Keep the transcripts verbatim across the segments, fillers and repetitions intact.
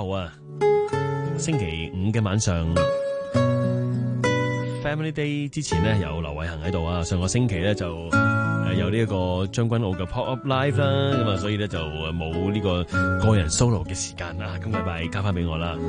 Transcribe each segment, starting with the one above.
後啊，星期五嘅晚上 Family Day 之前咧，有劉偉恒喺度啊。上個星期咧就誒有呢一個將軍澳嘅 Pop Up Live 啦，咁啊所以咧就冇呢個個人 solo 嘅時間啦。今個禮拜交翻俾我啦。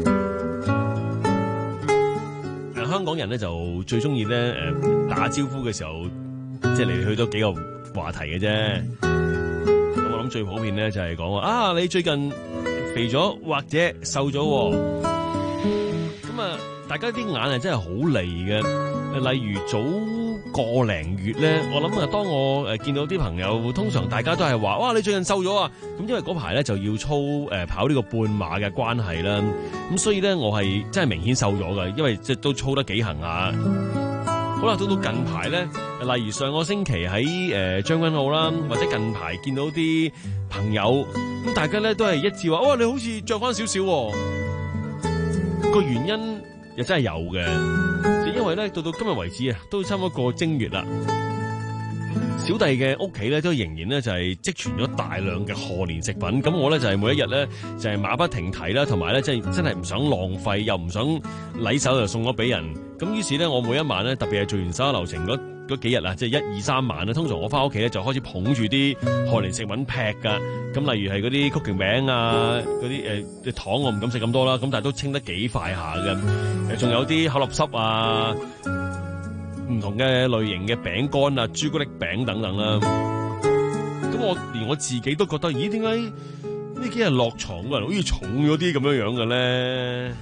誒，香港人咧就最中意咧誒打招呼嘅時候，即係嚟嚟去都幾個話題嘅啫。咁我諗最普遍咧就係講話啊，你最近肥咗或者瘦咗喎。咁啊，大家啲眼係真係好利嘅。例如早個零月咧，我諗啊，當我誒見到啲朋友，通常大家都係話：哇，你最近瘦咗啊！咁因為嗰排咧就要操誒跑呢個半馬嘅關係啦，咁所以咧我係真係明顯瘦咗嘅，因為即係都操得幾行下。好啦，到到近排咧，例如上個星期喺誒將軍澳啦，或者近排見到啲朋友，咁大家咧都係一致話：哇，你好似着翻少少喎。個原因又真係有嘅，就因為咧到到今日為止啊，都差唔多過正月啦。小弟嘅屋企咧都仍然咧就係積存咗大量嘅賀年食品，咁我咧就係每一日咧就係馬不停蹄啦，同埋咧即係真係唔想浪費，又唔想禮手就送咗俾人。咁於是咧我每一晚咧，特別係做完所有流程嗰嗰幾日啊，即係一二三晚咧，通常我翻屋企咧就開始捧住啲賀年食品劈噶。咁例如係嗰啲曲奇餅啊，嗰啲誒糖我唔敢食咁多啦，咁但係都清得幾快下嘅。誒仲有啲口立濕啊，唔同嘅類型嘅餅乾啊，朱古力餅等等啦。咁我連我自己都覺得，咦？點解呢幾日落床個人好似重咗啲咁樣樣嘅咧？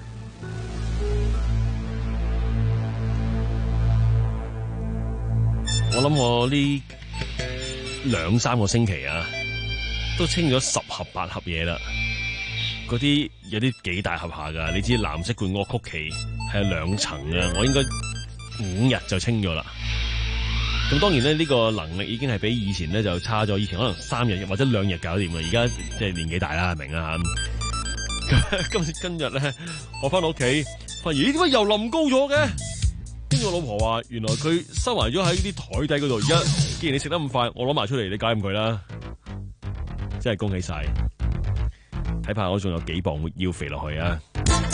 我諗我呢兩三個星期啊，都清咗十盒八盒嘢啦。嗰啲有啲幾大盒下噶，你知藍色冠惡曲奇係兩層啊，我應該五日就清咗啦。咁當然咧，呢個能力已經係比以前咧就差咗。以前可能三日或者兩日搞掂啦，而家即係年紀大啦，明啊吓。今次今日咧，我翻到屋企，發現咦，點解又冧高咗嘅？跟住我老婆話，原來佢收埋咗喺啲台底嗰度。而家既然你食得咁快，我攞埋出嚟，你搞掂佢啦。真係恭喜晒！睇怕我仲有幾磅要肥落去啊！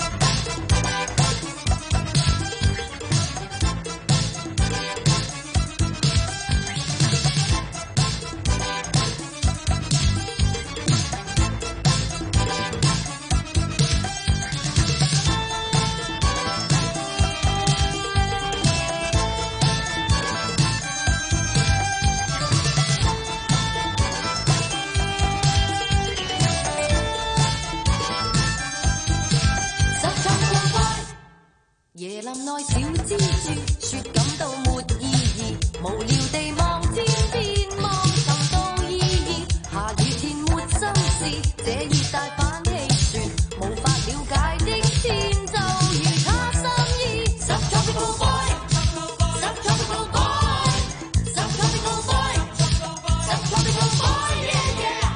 椰林內小蜘蛛，說感到沒意義，無聊地望天邊，望尋到意義。下雨天沒心事，這熱帶反氣旋，無法了解的天就如他心意。Subtropical boy, subtropical boy, subtropical boy, subtropical boy, yeah yeah。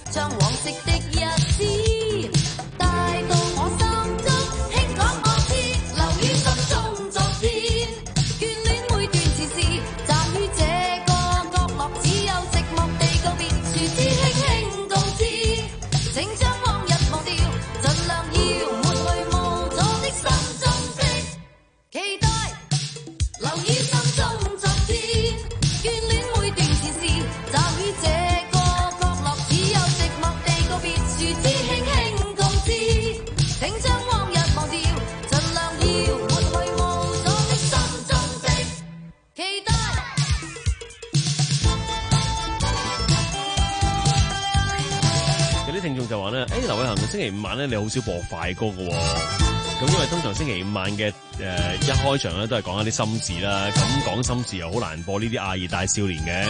將往昔的日子帶到我心中，輕講我知，留於心中昨天。眷戀每段前事，站於這個角落，只有寂寞地告別，樹枝輕輕告知，請將往日忘掉，盡量要抹去無阻的心中的期待，留於心中昨天。眷戀每段前事，站於這個角落，只有寂寞地告別，樹枝輕輕告知，請將往日忘掉，盡量要抹去無阻的心中的期待。 有啲聽眾就話咧，誒劉偉恒星期五晚咧，你好少播快歌嘅喎。咁因為通常星期五晚嘅誒、呃、一開場咧，都係講一啲心事啦。咁講心事又好難播呢啲亞熱帶少年嘅。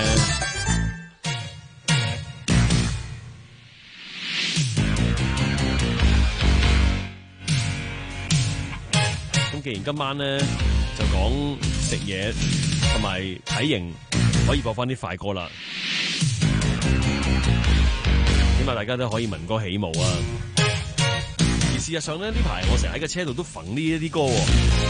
咁既然今晚咧就講食嘢同埋體型，可以播翻啲快歌啦。起碼大家都可以聞歌起舞啊！而事實上咧，呢排我成日喺個車度都揈呢一啲歌喎。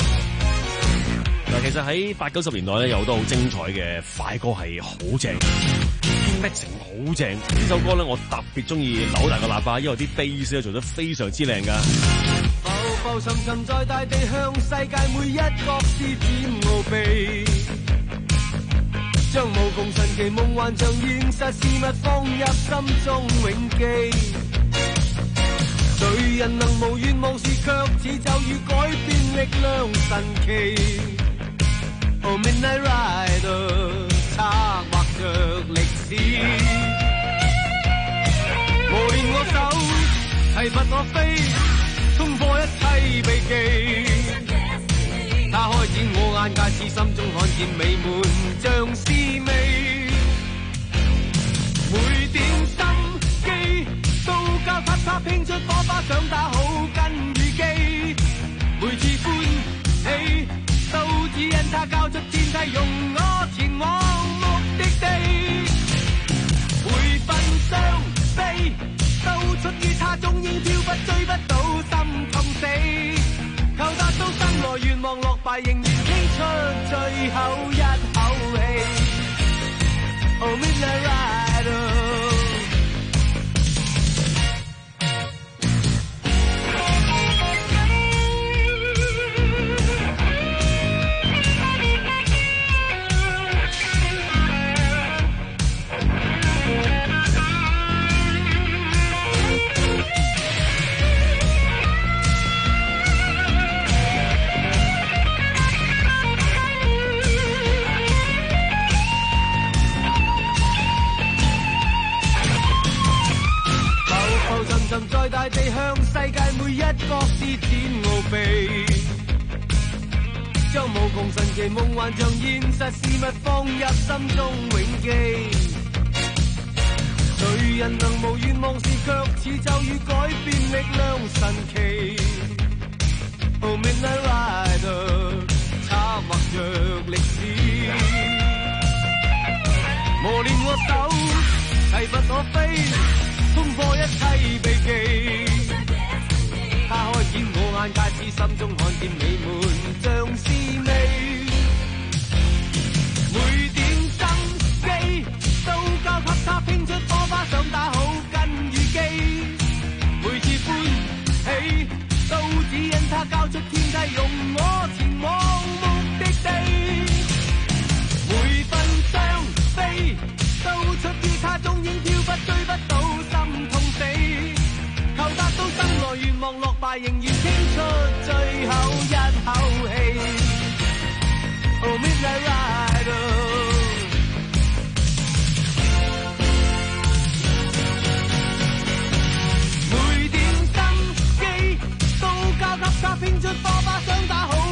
嗱，其實喺八九十年代咧，有好多好精彩嘅快歌係好正，mixing好正。呢首歌咧，我特別中意扭大個喇叭，因為啲 bass 咧做得非常之靚噶。 浮浮沉沉在大地，向世界每一角施展奧秘。將無窮神奇夢幻像現實事物放入心中永記。誰人能無願無事，卻似就與改變力量神奇。Oh Midnight Rider 策劃着歷史，磨練我手，提拔我飛，衝破一切避忌。他開展我眼界，似心中看見美滿像詩味。每點心機都交給他拼出火花，想打好根與基。每次歡喜都只因他交出天梯，容我前往目的地。每份傷悲都出於他，終應飄不追不到，心痛死。求達到生來願望，落敗仍然傾出最後一口氣。Oh Midnight Rider。沉在大地，向世界每一角施展奧秘。將無窮神奇夢幻像現實事物放入心中永記。誰人能無願望事，卻似就與改變力量神奇。Oh Midnight Rider 策劃着歷史，磨練我手，提拔我飛，衝破一切避忌。他開展我眼界，似心中看見美滿像詩味。每點生機都交給他拼出火花，想打好根與基。每次歡喜都只因他交出天梯，容我前往目的地。每份傷悲都出於他，終應飄不追不到，心痛死。求達到生來願望，落敗仍然傾出最後一口氣。Oh Midnight Rider。每點心機都交給他，拼出火花，想打好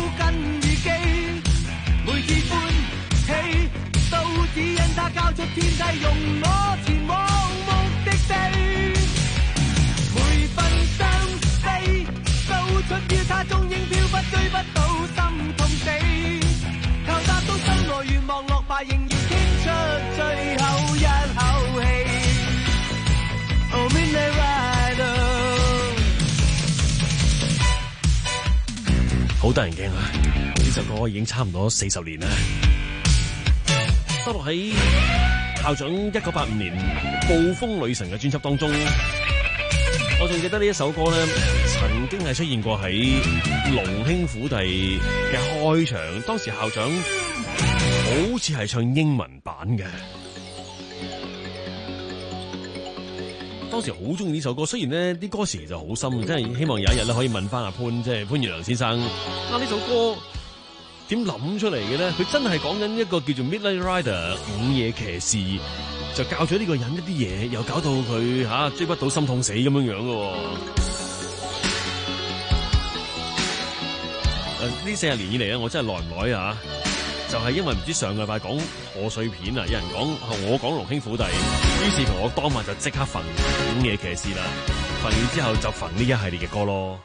好得人驚啊！呢首歌已經差唔多四十年啦，收錄喺校長一九八五年《暴風女神》嘅專輯當中。我仲記得呢一首歌咧，曾經係出現過喺龍兄虎弟嘅開場，當時校長好似係唱英文版嘅。當時好中意呢首歌，雖然呢啲歌詞就好深，真係希望有一日咧可以問翻阿潘，即係潘源良先生，啊呢首歌點諗出嚟嘅咧？佢真係講緊一個叫做 Midnight Rider 午夜騎士，就教咗呢個人一啲嘢，又搞到佢吓、啊、追不到心痛死咁樣樣嘅。誒、啊，呢四十年以嚟咧，我真係耐唔耐啊？就係因為唔知上個禮拜講賀歲片啊，有人講我講龍兄虎弟，於是乎我當晚就即刻焚午夜騎士啦，焚完之後就焚呢一系列嘅歌咯。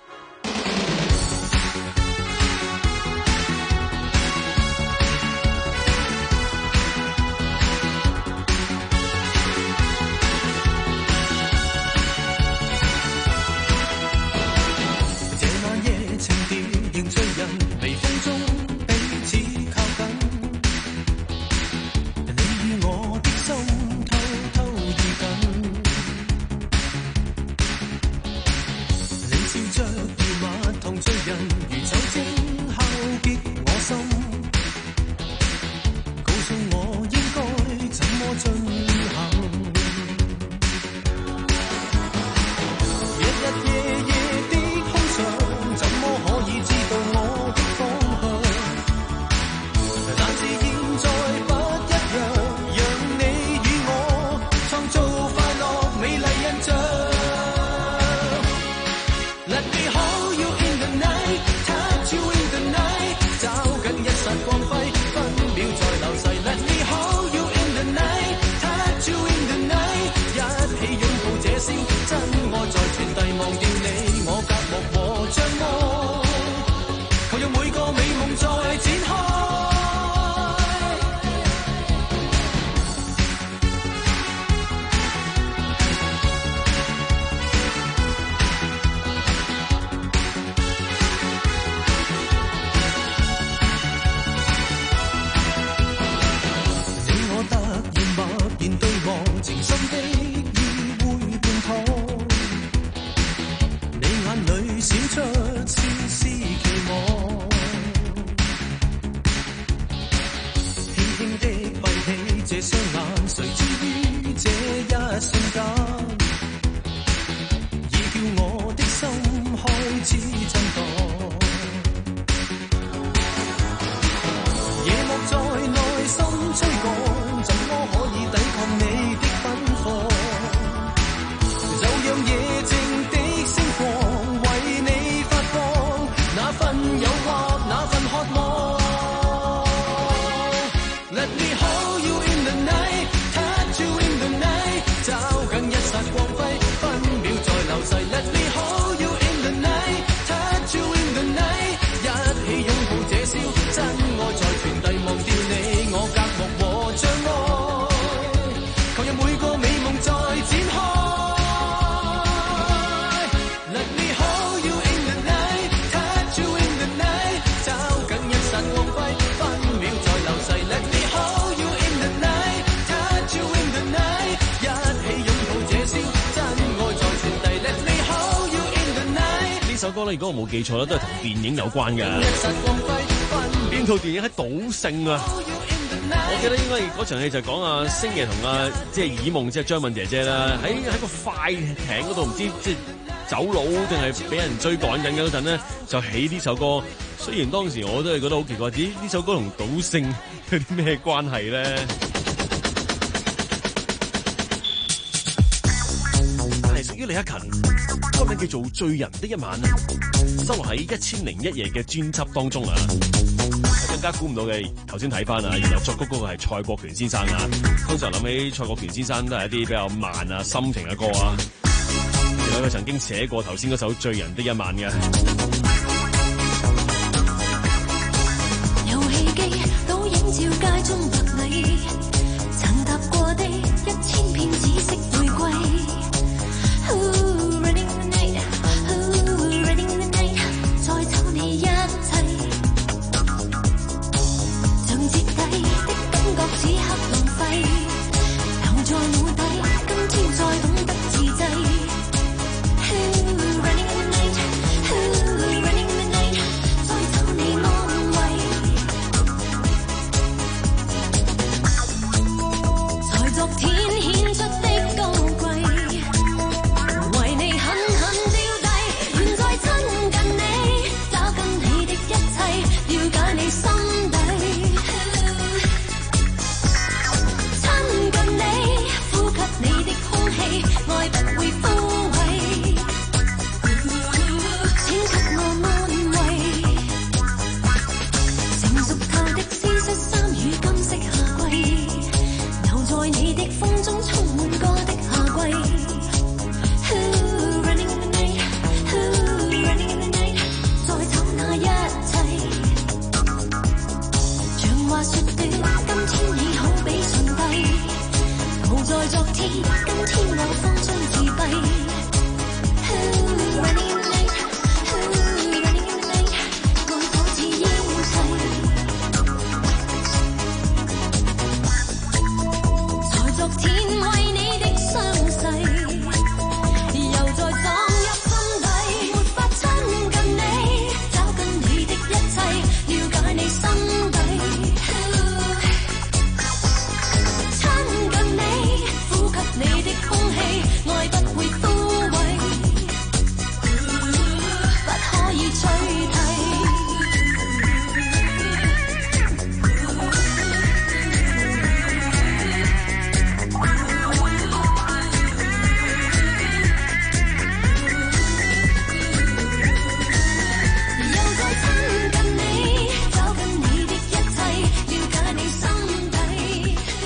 首歌咧，如果我冇記錯咧，都係同電影有關嘅。邊套電影喺賭聖啊？我記得應該嗰場戲就講阿星爺同阿即係爾夢，即係張敏姐姐啦，喺喺個快艇嗰度，唔知即係走佬定係俾人追趕緊嘅嗰陣咧，就起呢首歌。雖然當時我都係覺得好奇怪，咦？呢首歌同賭聖有啲咩關係咧？係屬於李克勤，歌名叫做《醉人的一晚》啊，收錄喺一千零一夜嘅專輯當中啊。更加估唔到嘅，頭先睇翻啊，原來作曲嗰個係蔡國權先生啊。通常諗起蔡國權先生都係一啲比較慢啊、心情嘅歌啊。原來佢曾經寫過頭先嗰首《醉人的一晚》嘅。 遊戲機倒映照街中白裏，曾踏過的一千片紫色玫瑰。Ooh, running the night, ooh, running the night， 再找你一齊。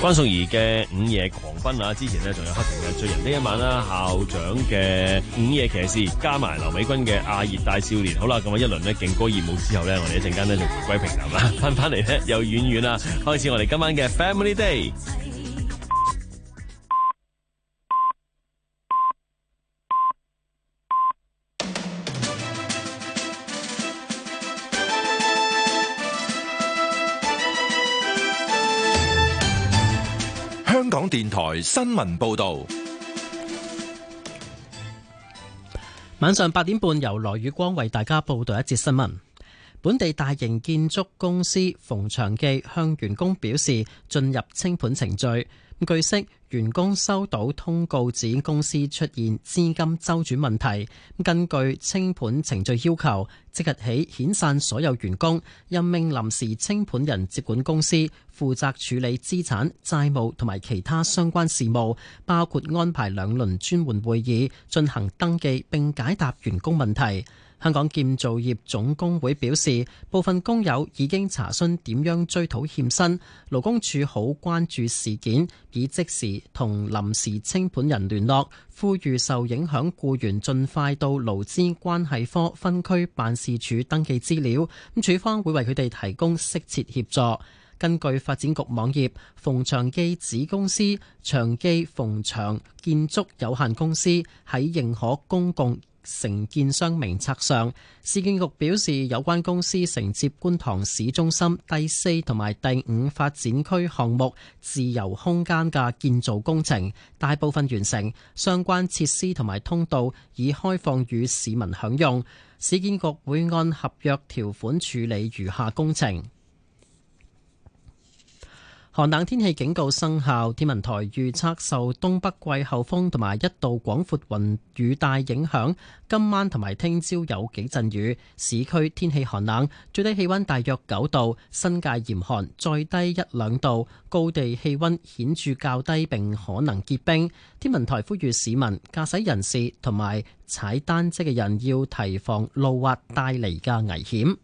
關淑怡嘅午夜狂奔啊，之前呢仲有黑屏嘅醉人呢一晚啦，校長嘅午夜騎士，加埋劉美君嘅亞熱帶少年。好啦，咁啊一輪呢勁歌熱舞之後呢，我哋一陣間呢就回歸平淡啦，翻翻嚟呢又遠遠啦，開始我哋今晚嘅 Family Day。 香港電台新聞報道， 晚上八點半由羅宇光為大家報道一節新聞。本地大型建築公司馮祥記向員工表示進入清盤程序。據悉，員工收到通告指公司出現資金周轉問題，根據清盤程序要求，即日起遣散所有員工，任命臨時清盤人接管公司，負責處理資產、債務同埋其他相關事務，包括安排兩輪專門會議，進行登記並解答員工問題。香港建造業總工會表示，部分工友已經查詢點樣追討欠薪，勞工處好關注事件，已即時同臨時清盤人聯絡，呼籲受影響僱員盡快到勞資關係科分區辦事處登記資料，咁處方會為佢哋提供適切協助。根據發展局網頁，馮祥記子公司祥記馮祥建築有限公司喺認可公共承建商名冊上，市建局表示有關公司承接觀塘市中心第四同埋第五發展區項目自由空間嘅建造工程，大部分完成，相關設施同埋通道已開放予市民享用。市建局會按合約條款處理餘下工程。寒冷天氣警告生效，天文台預測受東北季候風同埋一道廣闊雲雨帶影響，今晚同埋聽朝有幾陣雨，市區天氣寒冷，最低氣溫大約九度，新界嚴寒，再低一兩度，高地氣溫顯著較低並可能結冰。天文台呼籲市民、駕駛人士同埋踩單車嘅人要提防路滑帶嚟嘅危險。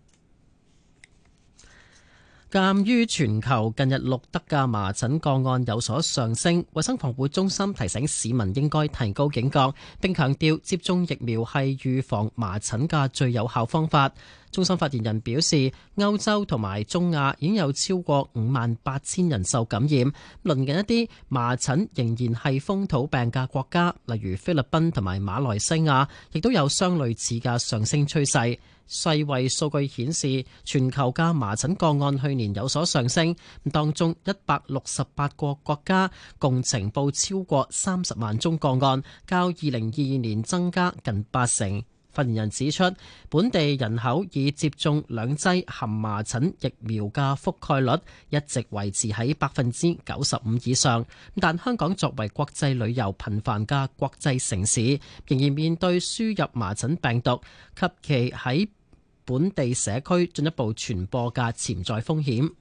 鑑於全球近日錄得嘅麻疹個案有所上升，衛生防護中心提醒市民應該提高警覺，並強調接種疫苗係預防麻疹嘅最有效方法。中心發言人表示，歐洲同埋中亞已經有超過五萬八千人受感染，鄰近一啲麻疹仍然係風土病嘅國家，例如菲律賓同埋馬來西亞，亦都有相類似嘅上升趨勢。世衛數據顯示，全球嘅麻疹個案去年有所上升，當中一百六十八個國家共呈報超過三十萬宗個案，較二零二二年增加近八成。發言人指出，本地人口已接種兩劑含麻疹疫苗嘅覆蓋率一直維持喺百分之九十五以上，但香港作為國際旅遊頻繁嘅國際城市，仍然面對輸入麻疹病毒及其喺本地社區進一步傳播嘅潛在風險。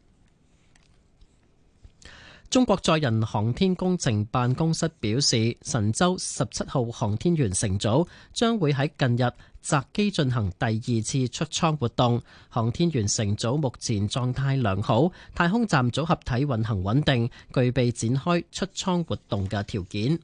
中國載人航天工程辦公室表示，神舟十七號航天員乘組將會喺近日擇機進行第二次出艙活動。航天員乘組目前狀態良好，太空站組合體運行穩定，具備展開出艙活動嘅條件。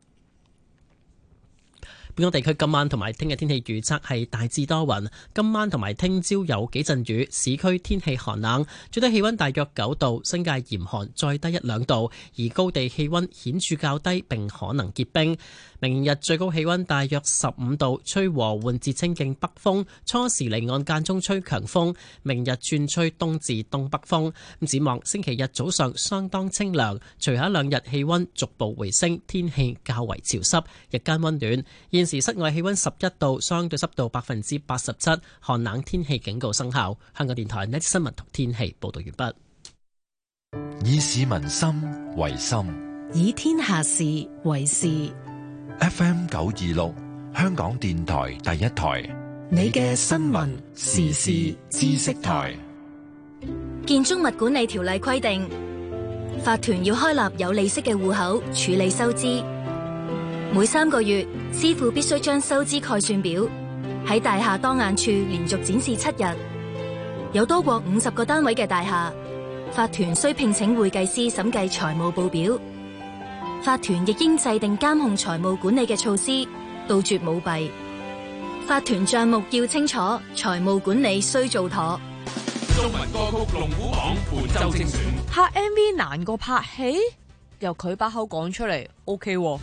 本港地區今晚同埋聽日天氣預測係大致多雲，今晚同埋聽朝有幾陣雨，市區天氣寒冷，最低氣溫大約九度，新界嚴寒，再低一兩度，而高地氣溫顯著較低並可能結冰。明日最高氣溫大約十五度，吹和緩至清勁北風，初時離岸間中吹強風，明日轉吹東至東北風。咁展望星期日早上相當清涼，隨後一兩日氣溫逐步回升，天氣較為潮濕，日間溫暖。現時室外氣溫十一度，相對濕度百分之八十七，寒冷天氣警告生效。香港電台呢啲新聞同天氣報道完畢。 以市民心為心， 以天下事為事。 F M 九二六，香港電台第一台， 你嘅新聞時事知識台。 建築物管理條例規定，法團要開立有利息嘅戶口處理收支。每三個月，師傅必須將收支概算表喺大廈當眼處連續展示七日。有多過五十個單位嘅大廈， 法團需聘請會計師審計財務報表。法團亦應制定監控財務管理嘅措施，杜絕舞弊。法團賬目要清楚，財務管理須做妥。 中文歌曲龍虎榜本周精選。 拍 M V 難過拍戲，由佢把口講出嚟 ，OK 喎。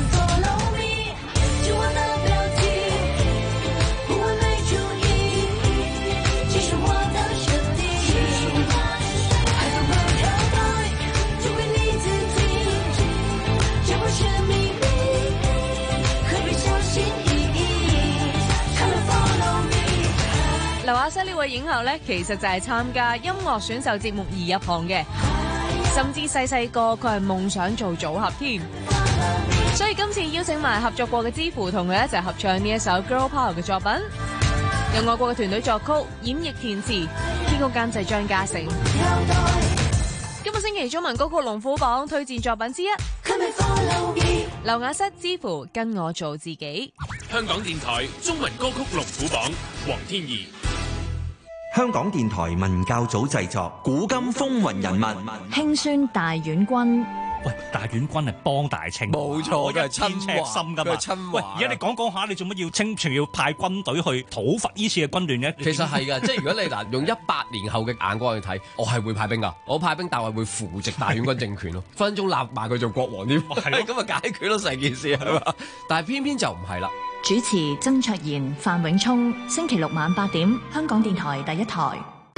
劉亞瑟呢位影后呢，其實就係參加音樂選秀節目而入行嘅，甚至細細個佢係夢想做組合添。所以今次邀請埋合作過嘅之父同佢一齊合唱呢一首 Girl Power 嘅作品，由外國嘅團隊作曲、演繹、填詞，編曲監製張家誠。今個星期中文歌曲龍虎榜推薦作品之一，劉亞瑟之父跟我做自己。 香港電台中文歌曲龍虎榜，黃天怡。 香港電台文教組製作《古今風雲人物》， 兄孫大院君。 喂，大院君係幫大清， 冇錯，佢係親赤心噶嘛。 親喂，而家你講講下，你做乜要清朝要派軍隊去討伐呢次嘅軍亂嘅？ 其實係噶，即係如果你嗱用一百年後嘅眼光去睇，我係會派兵噶，我派兵但係會扶植大院君政權咯，分鐘立埋佢做國王添，係咁啊解決咯成件事係嘛？但係偏偏就唔係啦。 主持曾卓賢、范永聰，星期六晚八點，香港電台第一台。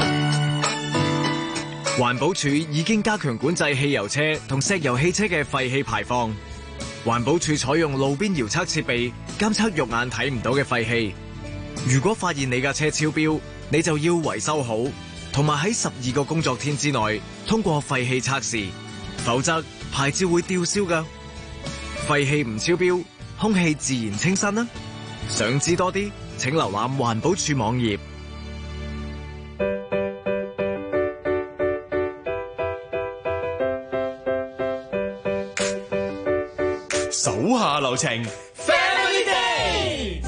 環保署已經加強管制汽油車同石油汽車嘅廢氣排放。環保署採用路邊遙測設備監測肉眼睇唔到嘅廢氣。如果發現你架車超標，你就要維修好，同埋喺十二個工作天之內通過廢氣測試，否則牌照會吊銷㗎。廢氣唔超標，空氣自然清新啦。想知多啲，請瀏覽環保署網頁。 手下留情 Family Day。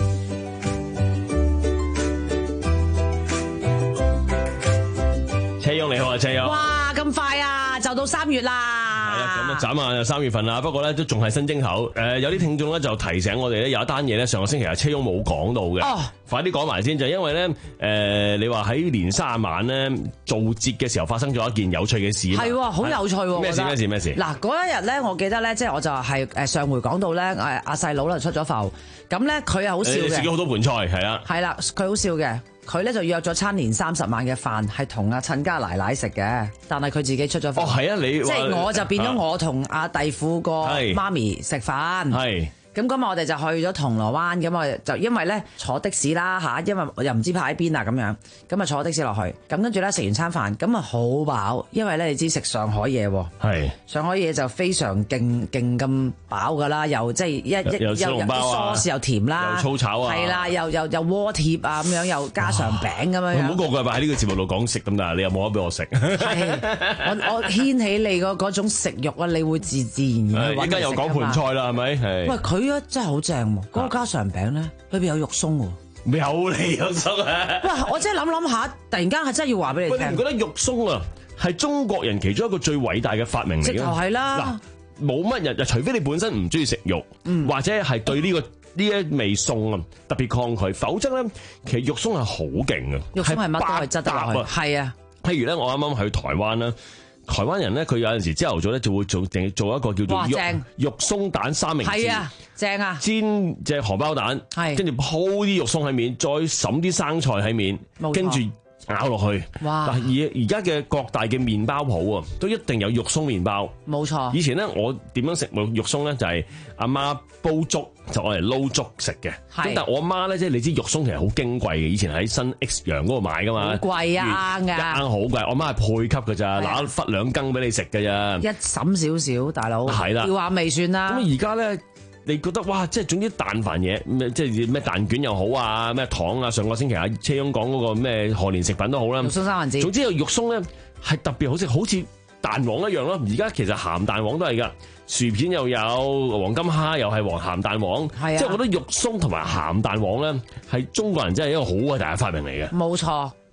車翁你好啊，車翁。 哇，咁快啊，就到三月啦。 係啊，咁啊，眨下就三月份啦。不過咧，都仲係新正口。誒、呃，有啲聽眾咧就提醒我哋咧，有一單嘢咧，上個星期啊，車翁冇講到嘅。哦，快啲講埋先，就因為咧，誒、呃，你話喺年卅晚咧做節嘅時候發生咗一件有趣嘅事。 係，好有趣喎。 咩事？咩事？咩事？ 嗱，嗰一日咧，我記得咧，即係我就係誒上回講到咧，誒阿細佬咧出咗埠，咁咧佢係好笑嘅， 食咗好多盤菜，係啦。 係啦，佢好笑嘅。佢咧就約咗餐年三十晚嘅飯，係同阿親家奶奶食嘅，但係佢自己出咗飯。 哦，係啊，你即係我就變咗我同阿弟婦個媽咪食飯。係。咁今日我哋就去咗銅鑼灣，咁我就因為咧坐的士啦嚇，因為我又唔知泊喺邊啊咁樣，咁啊坐的士落去，咁跟住咧食完餐飯，咁啊好飽，因為咧你知食上海嘢喎，係上海嘢就非常勁勁咁飽噶啦，又即係一一又又啲 sauce 又甜啦， 又粗炒啊， 係啦，又又又鍋貼啊咁樣，又家常餅咁樣。唔好個個禮拜喺呢個節目度講食咁但係，你又冇得俾我食。係我我掀起你嗰嗰種食慾啊，你會自自然然去揾。 而家又講盤菜啦，係咪？係。喂， 佢啊真係好正喎，嗰個家常餅咧裏邊有肉鬆喎。 有嚟有鬆啊！ 哇！我真係諗諗下，突然間係真係要話俾你聽。 你唔覺得肉鬆啊係中國人其中一個最偉大嘅發明嚟嘅？直頭係啦。嗱，冇乜人，除非你本身唔中意食肉，嗯、或者係對呢、呢個呢一味餸啊特別抗拒，否則咧其實肉鬆係好勁嘅。 肉鬆係乜都係質得落去。係啊， 譬如咧，我啱啱去台灣啦。台灣人咧，佢有陣時朝頭早咧就會做定做一個叫做肉肉鬆蛋三明治， 係啊，正啊！ 煎隻荷包蛋，係跟住鋪啲肉鬆喺面，再揼啲生菜喺面，跟住咬落去。哇！但係而而家嘅各大嘅麵包鋪啊，都一定有肉鬆麵包。 冇錯。以前咧，我點樣食肉肉鬆咧，就係阿媽煲粥就攞嚟撈粥食嘅。咁但係我媽咧，即係你知肉鬆其實好矜貴嘅，以前喺新 X 陽嗰度買噶嘛。 好貴啊，啱㗎。 一啱好貴，我媽係配給㗎咋，嗱一忽兩羹俾你食㗎咋。 一嬸少少，大佬。係啦。要話未算啦。 咁而家咧。你覺得哇，即係總之但凡嘢咩，即係咩蛋卷又好啊，咩糖啊，上個星期阿車翁講嗰個咩賀年食品都好啦。 肉鬆三文治。 總之有肉鬆咧係特別好食，好似蛋黃一樣咯。而家其實鹹蛋黃都係㗎，薯片又有黃金蝦又係黃鹹蛋黃。係啊。即係我覺得肉鬆同埋鹹蛋黃咧係中國人真係一個好偉大嘅發明嚟嘅。 冇錯。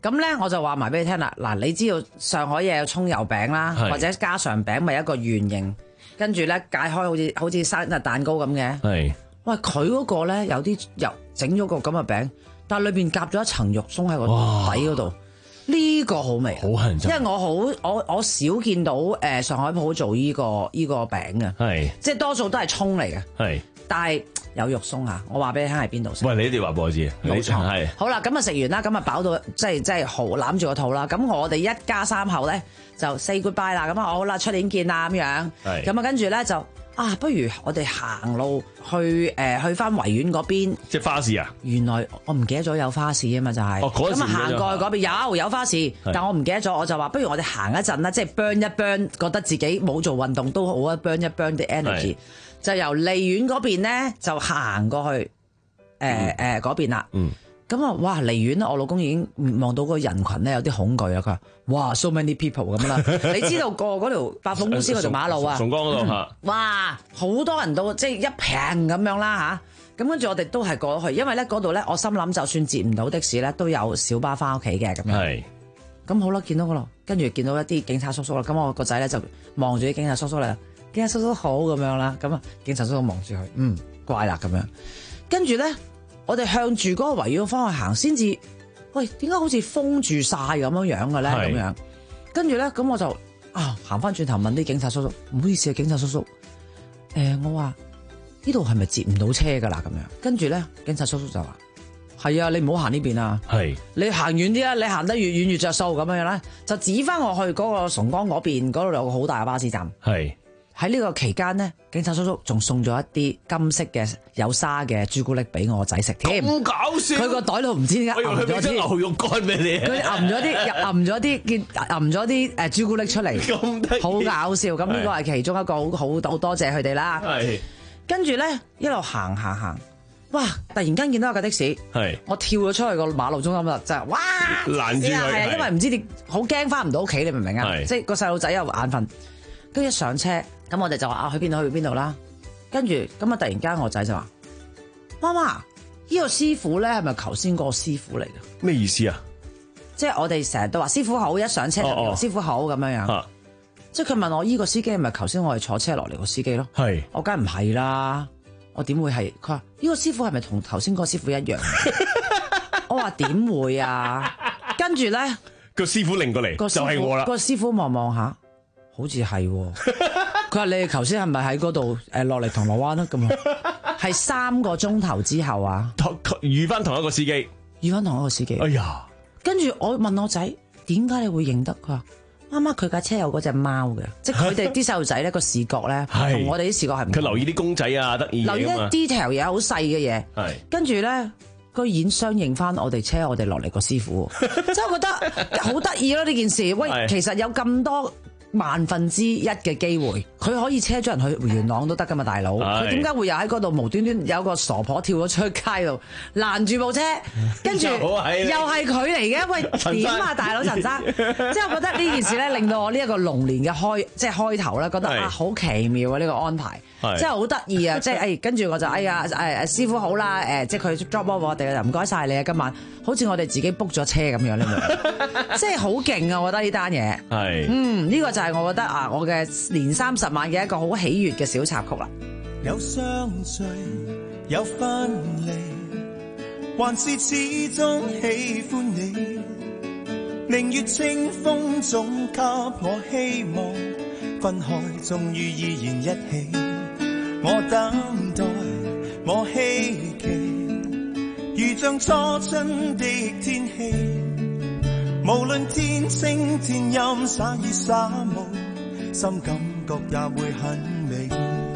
咁咧我就話埋俾你聽啦。嗱，你知道上海嘢有葱油餅啦，或者家常餅咪一個圓形，跟住咧解開好似好似生日蛋糕咁嘅。係。喂，佢嗰個咧有啲油整咗個咁嘅餅，但係裏邊夾咗一層肉鬆喺個底嗰度。呢個好味，好乞人憎，因為我好我我少見到誒、呃、上海鋪做呢、這個依、這個餅嘅，係即係多數都係葱嚟嘅，係，但係有肉鬆啊！我話俾你聽係邊度食？喂，你一定要話俾我知，冇錯係。好啦，咁啊食完啦，咁啊飽到即係即係好攬住個肚啦。咁我哋一家三口咧就 say goodbye 啦。咁啊好啦，出年見啦咁樣。係。咁啊跟住咧就。啊，不如我哋行路去誒、呃、去翻維園嗰邊，即係花市啊！原來我唔記得咗有花市啊嘛，就係、是。哦，嗰時咁啊行過去嗰邊有有花市，但我唔記得咗，我就話不如我哋行一陣啦，即係 burn 一 burn，覺得自己冇做運動都好啊 ，burn 一 burn 啲 energy，就由利園嗰邊咧就行過去誒誒嗰邊啦。嗯。咁啊，哇！離遠啦，我老公已經望到個人群咧有啲恐懼啦。佢話：哇 ，so many people 咁啦。你知道過嗰條百貨公司嗰條馬路啊？崇江嗰度嚇。哇！好多人都即係一平咁樣啦吓，咁跟住我哋都係過咗去，因為咧嗰度咧，我心諗就算接唔到的士咧，都有小巴翻屋企嘅咁樣。係。咁好啦，見到嗰度，跟住見到一啲警察叔叔啦。咁我個仔咧就望住啲警察叔叔嚟，警察叔叔好咁樣啦。咁啊，警察叔叔望住佢，嗯，乖啦咁樣。跟住咧。我哋向住嗰個圍繞方向行，先至，喂，點解好似封住晒咁樣樣嘅咧？咁樣，跟住咧，咁我就啊行翻轉頭問啲警察叔叔，唔好意思啊，警察叔叔，誒、呃，我話呢度係咪截唔到車噶啦？咁樣，跟住咧，警察叔叔就話，係啊，你唔好行呢邊啊，係，你行遠啲啊，你行得越遠越着數咁樣樣咧，就指翻我去嗰個崇光嗰邊，嗰度有個好大嘅巴士站，係。喺呢個期間咧，警察叔叔仲送咗一啲金色嘅有沙嘅朱古力俾我仔食添。咁搞笑！佢個袋度唔知點解揞咗啲牛肉乾俾你。佢揞咗啲，揞咗啲，見揞咗啲誒朱古力出嚟。咁得意！好搞笑！咁呢個係其中一個好好好多謝佢哋啦。係。跟住咧，一路行行行，哇！突然間見到有架的士，係。我跳咗出去個馬路中間啦，就係哇！攔住佢。係啊，因為唔知點，好驚翻唔到屋企，你明唔明啊？係。即係個細路仔又眼瞓，跟住一上車。咁我哋就話啊去邊度去邊度啦，跟住咁啊突然間我仔就話：媽媽，呢個師傅咧係咪頭先嗰個師傅嚟嘅？咩意思啊？即係我哋成日都話師傅好，一上車就叫師傅好咁樣樣。即係佢問我呢個司機係咪頭先我哋坐車落嚟個司機咯？係，我梗係唔係啦，我點會係？佢話呢個師傅係咪同頭先嗰個師傅一樣？我話點會啊？跟住咧個師傅擰過嚟就係我啦。個師傅望望下，好似係。佢話你哋頭先係咪喺嗰度誒落嚟銅鑼灣啊？咁啊，係三個鐘頭之後啊，遇翻同一個司機，遇翻同一個司機。哎呀！跟住我問我仔點解你會認得？佢話媽媽佢架車有嗰隻貓嘅，即係佢哋啲細路仔咧個視覺咧，同我哋啲視覺係唔同。佢留意啲公仔啊，得意留意啲 detail 嘢，好細嘅嘢。係跟住咧，居然相應翻我哋車我哋落嚟個師傅，即係我覺得好得意咯呢件事。喂，其實有咁多。萬分之一嘅機會，佢可以車咗人去元朗都得噶嘛，大佬。佢點解會又喺嗰度無端端有個傻婆跳咗出街度攔住部車，跟住又係佢嚟嘅？喂，點啊，大佬陳生？即係我覺得呢件事咧，令到我呢一個龍年嘅開即係開頭咧，覺得啊好奇妙啊呢個安排，即係好得意啊！即係誒，跟住我就哎呀誒誒師傅好啦，誒即係佢 drop off 我哋啊，唔該晒你啊，今晚好似我哋自己 book 咗車咁樣咧，即係好勁啊！我覺得呢單嘢係嗯呢個就係我覺得啊，我嘅年三十晚嘅一個好喜悅嘅小插曲啦。 有相聚，有分離，還是始終喜歡你。明月清風總給我希望，分開終於依然一起。我等待，我希冀，如像初春的天氣。無論天晴天陰灑與灑霧，心感覺也會很美。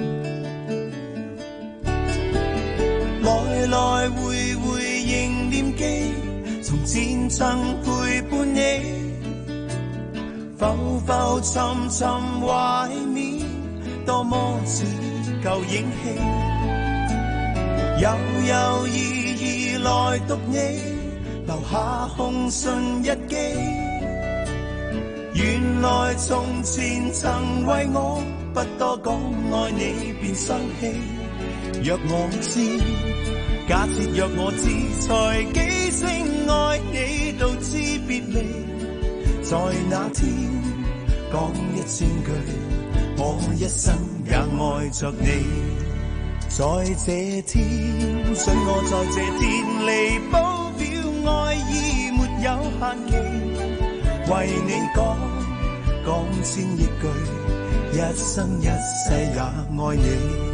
來來回回仍念記，從前曾陪伴你。浮浮沉沉懷緬，多麼似舊影戲。悠悠依依來讀你，留下紅唇日記，原來從前曾為我不多講愛你便生氣。若我知，假假設若我知才幾聲愛你，到知別離，在那天講一千句，我一生也愛着你。在這天，信我在這天離補表愛意沒有限期，為你講講千億句，一生一世也愛你。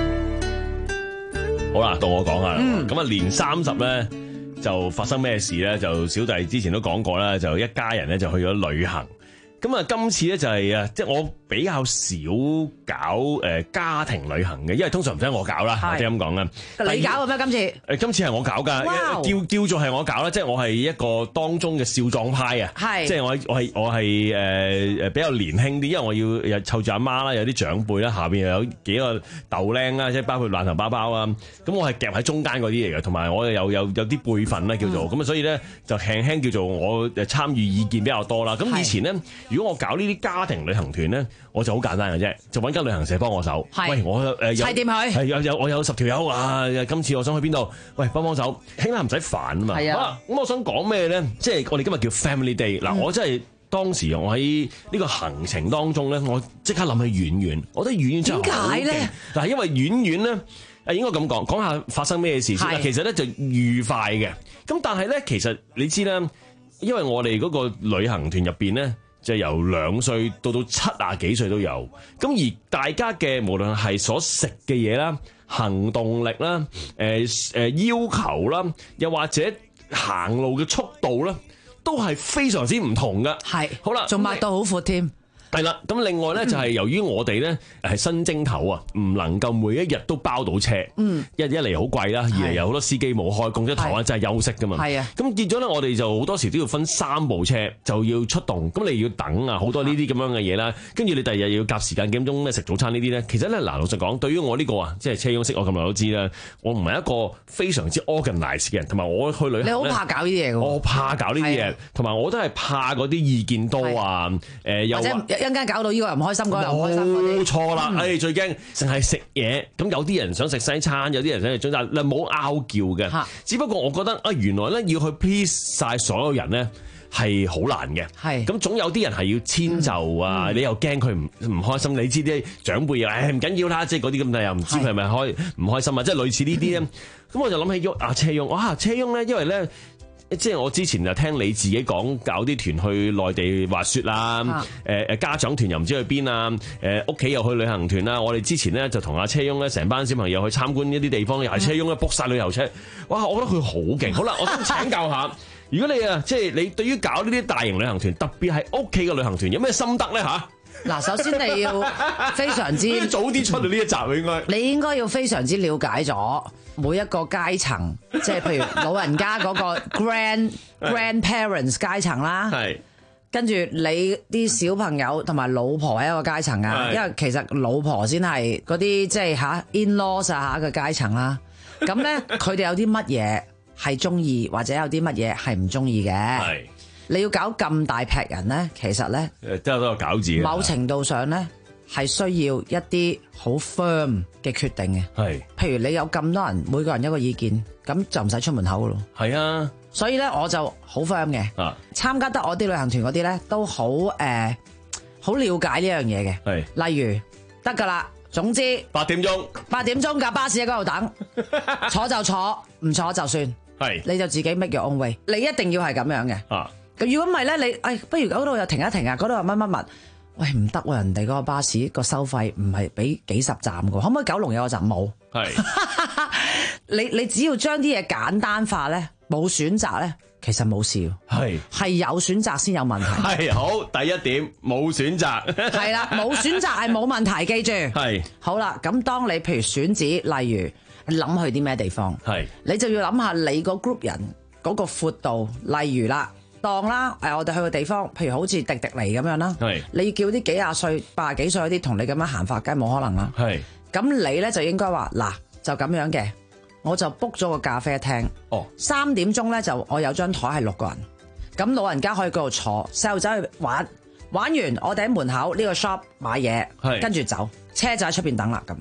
好啦，到我講下啦。咁啊、 嗯， 年三十咧就發生咩事咧？就小弟之前都講過啦，就一家人咧就去咗旅行。咁啊，今次咧就係啊，即係我比較少搞誒家庭旅行嘅，因為通常唔使我搞啦，或者咁講啦。 你搞嘅咩？今次誒，今次係我搞㗎，叫叫做係我搞啦，即係我係一個當中嘅少壯派啊，即係我我係我係誒誒比較年輕啲，因為我要又湊住阿媽啦，有啲長輩啦，下邊又有幾個豆靚啦，即係包括爛頭包包啊，咁我係夾喺中間嗰啲嚟嘅，同埋我又有有有啲輩份啦叫做，咁啊、嗯、所以咧就輕輕叫做我誒參與意見比較多啦。咁以前咧，如果我搞呢啲家庭旅行團咧，我就好簡單嘅啫，就揾間旅行社幫我手。喂，我誒砌掂佢， 係有有我有十條友啊！今次我想去邊度？喂，幫幫手，兄啦唔使煩啊嘛。係啊，咁我想講咩咧？即係我哋今日叫 Family Day 嗱、嗯，我真係當時我喺呢個行程當中咧，我即刻諗起遠遠，我覺得遠遠真係好勁。點解咧？嗱，因為遠遠咧，誒應該咁講，講下發生咩事先。其實咧就愉快嘅，咁但係咧其實你知啦，因為我哋嗰個旅行團入邊咧。就由兩歲到到七啊幾歲都有，咁而大家嘅無論係所食嘅嘢啦、行動力啦、誒誒要求啦，又或者行路嘅速度啦，都係非常之唔同㗎。係，好啦， 仲擘到好闊添。 係啦，咁另外咧就係由於我哋咧係新正頭啊，唔能夠每一日都包到車，嗯，一一嚟好貴啦，二嚟有好多司機冇開工，即係台灣真係休息噶嘛，係啊，咁結咗咧我哋就好多時都要分三部車就要出動，咁你要等啊好多呢啲咁樣嘅嘢啦，跟住你第二日要夾時間幾點鐘咩食早餐呢啲咧，其實咧嗱老實講，對於我呢個啊即係車翁識我咁耐都知啦，我唔係一個非常之 organize 嘅人，同埋我去旅行你好怕搞呢啲嘢㗎， 我怕搞呢啲嘢，同埋我都係怕嗰啲意見多啊，誒又一陣間搞到呢個又唔開心，嗰個又唔開心嗰啲， 冇錯啦！誒最驚淨係食嘢，咁有啲人想食西餐，有啲人想食中餐，你冇拗叫嘅。只不過我覺得啊，原來咧要去 please 曬所有人咧係好難嘅。係咁總有啲人係要遷就啊，你又驚佢唔唔開心，你知啲長輩又誒唔緊要啦，即係嗰啲咁，但又唔知佢係咪開唔開心啊？即係類似呢啲咧。咁我就諗起喐啊車翁，哇車翁咧，因為咧。即係我之前就聽你自己講搞啲團去內地滑雪啦，誒誒、啊、家長團又唔知去邊啊，誒屋企又去旅行團啦。我哋之前咧就同阿車翁咧成班小朋友去參觀一啲地方，又係車翁咧 book 晒旅遊車，哇！我覺得佢好勁。好啦，我想請教下，如果你啊即係你對於搞呢啲大型旅行團，特別係屋企嘅旅行團，有咩心得咧吓？ 嗱，首先你要非常之早啲出嚟呢一集應該， 你應該要非常之了解咗每一個階層，即係譬如老人家嗰個 grand grandparents 階層啦，係跟住你啲小朋友同埋老婆係一個階層啊，因為其實老婆先係嗰啲即係吓 in-laws 啊吓嘅階層啦。咁咧佢哋有啲乜嘢係中意，或者有啲乜嘢係唔中意嘅。係你要搞咁大劈人咧，其實咧誒都有多個餃子。 某程度上咧係需要一啲好 firm 嘅決定嘅。係，譬如你有咁多人，每個人一個意見，咁就唔使出門口噶咯。係啊，所以咧我就好 firm 嘅。啊，參加得我啲旅行團嗰啲咧，都好誒，好了解呢樣嘢嘅。係，例如得噶啦，總之八點鐘，八點鐘架巴士喺嗰度等，坐就坐，唔坐就算。係，你就自己 make your own way，你一定要係咁樣嘅。啊。咁如果唔係咧，你誒，不如嗰度又停一停啊，嗰度又乜乜乜，喂唔得喎，人哋嗰個巴士個收費唔係俾幾十站㗎，可唔可以九龍有個站冇？係，你你只要將啲嘢簡單化咧，冇選擇咧，其實冇事。係係有選擇先有問題。 係好，第一點冇選擇。 係啦，冇選擇係冇問題，記住。係好啦，咁當你譬如選址，例如諗去啲咩地方，係你就要諗下你個 group 人嗰個闊度，例如啦。當啦，誒，我哋去個地方，譬如好似迪迪尼咁樣啦，你叫啲幾廿歲、八十幾歲嗰啲同你咁樣行法，梗係冇可能啦。係，咁你咧就應該話嗱，就咁樣嘅，我就 book 咗個咖啡廳。哦，三點鐘咧就我有張台係六個人，咁老人家可以嗰度坐，細路仔去玩，玩完我哋喺門口呢個 shop 買嘢，跟住走，車就喺出邊等啦咁。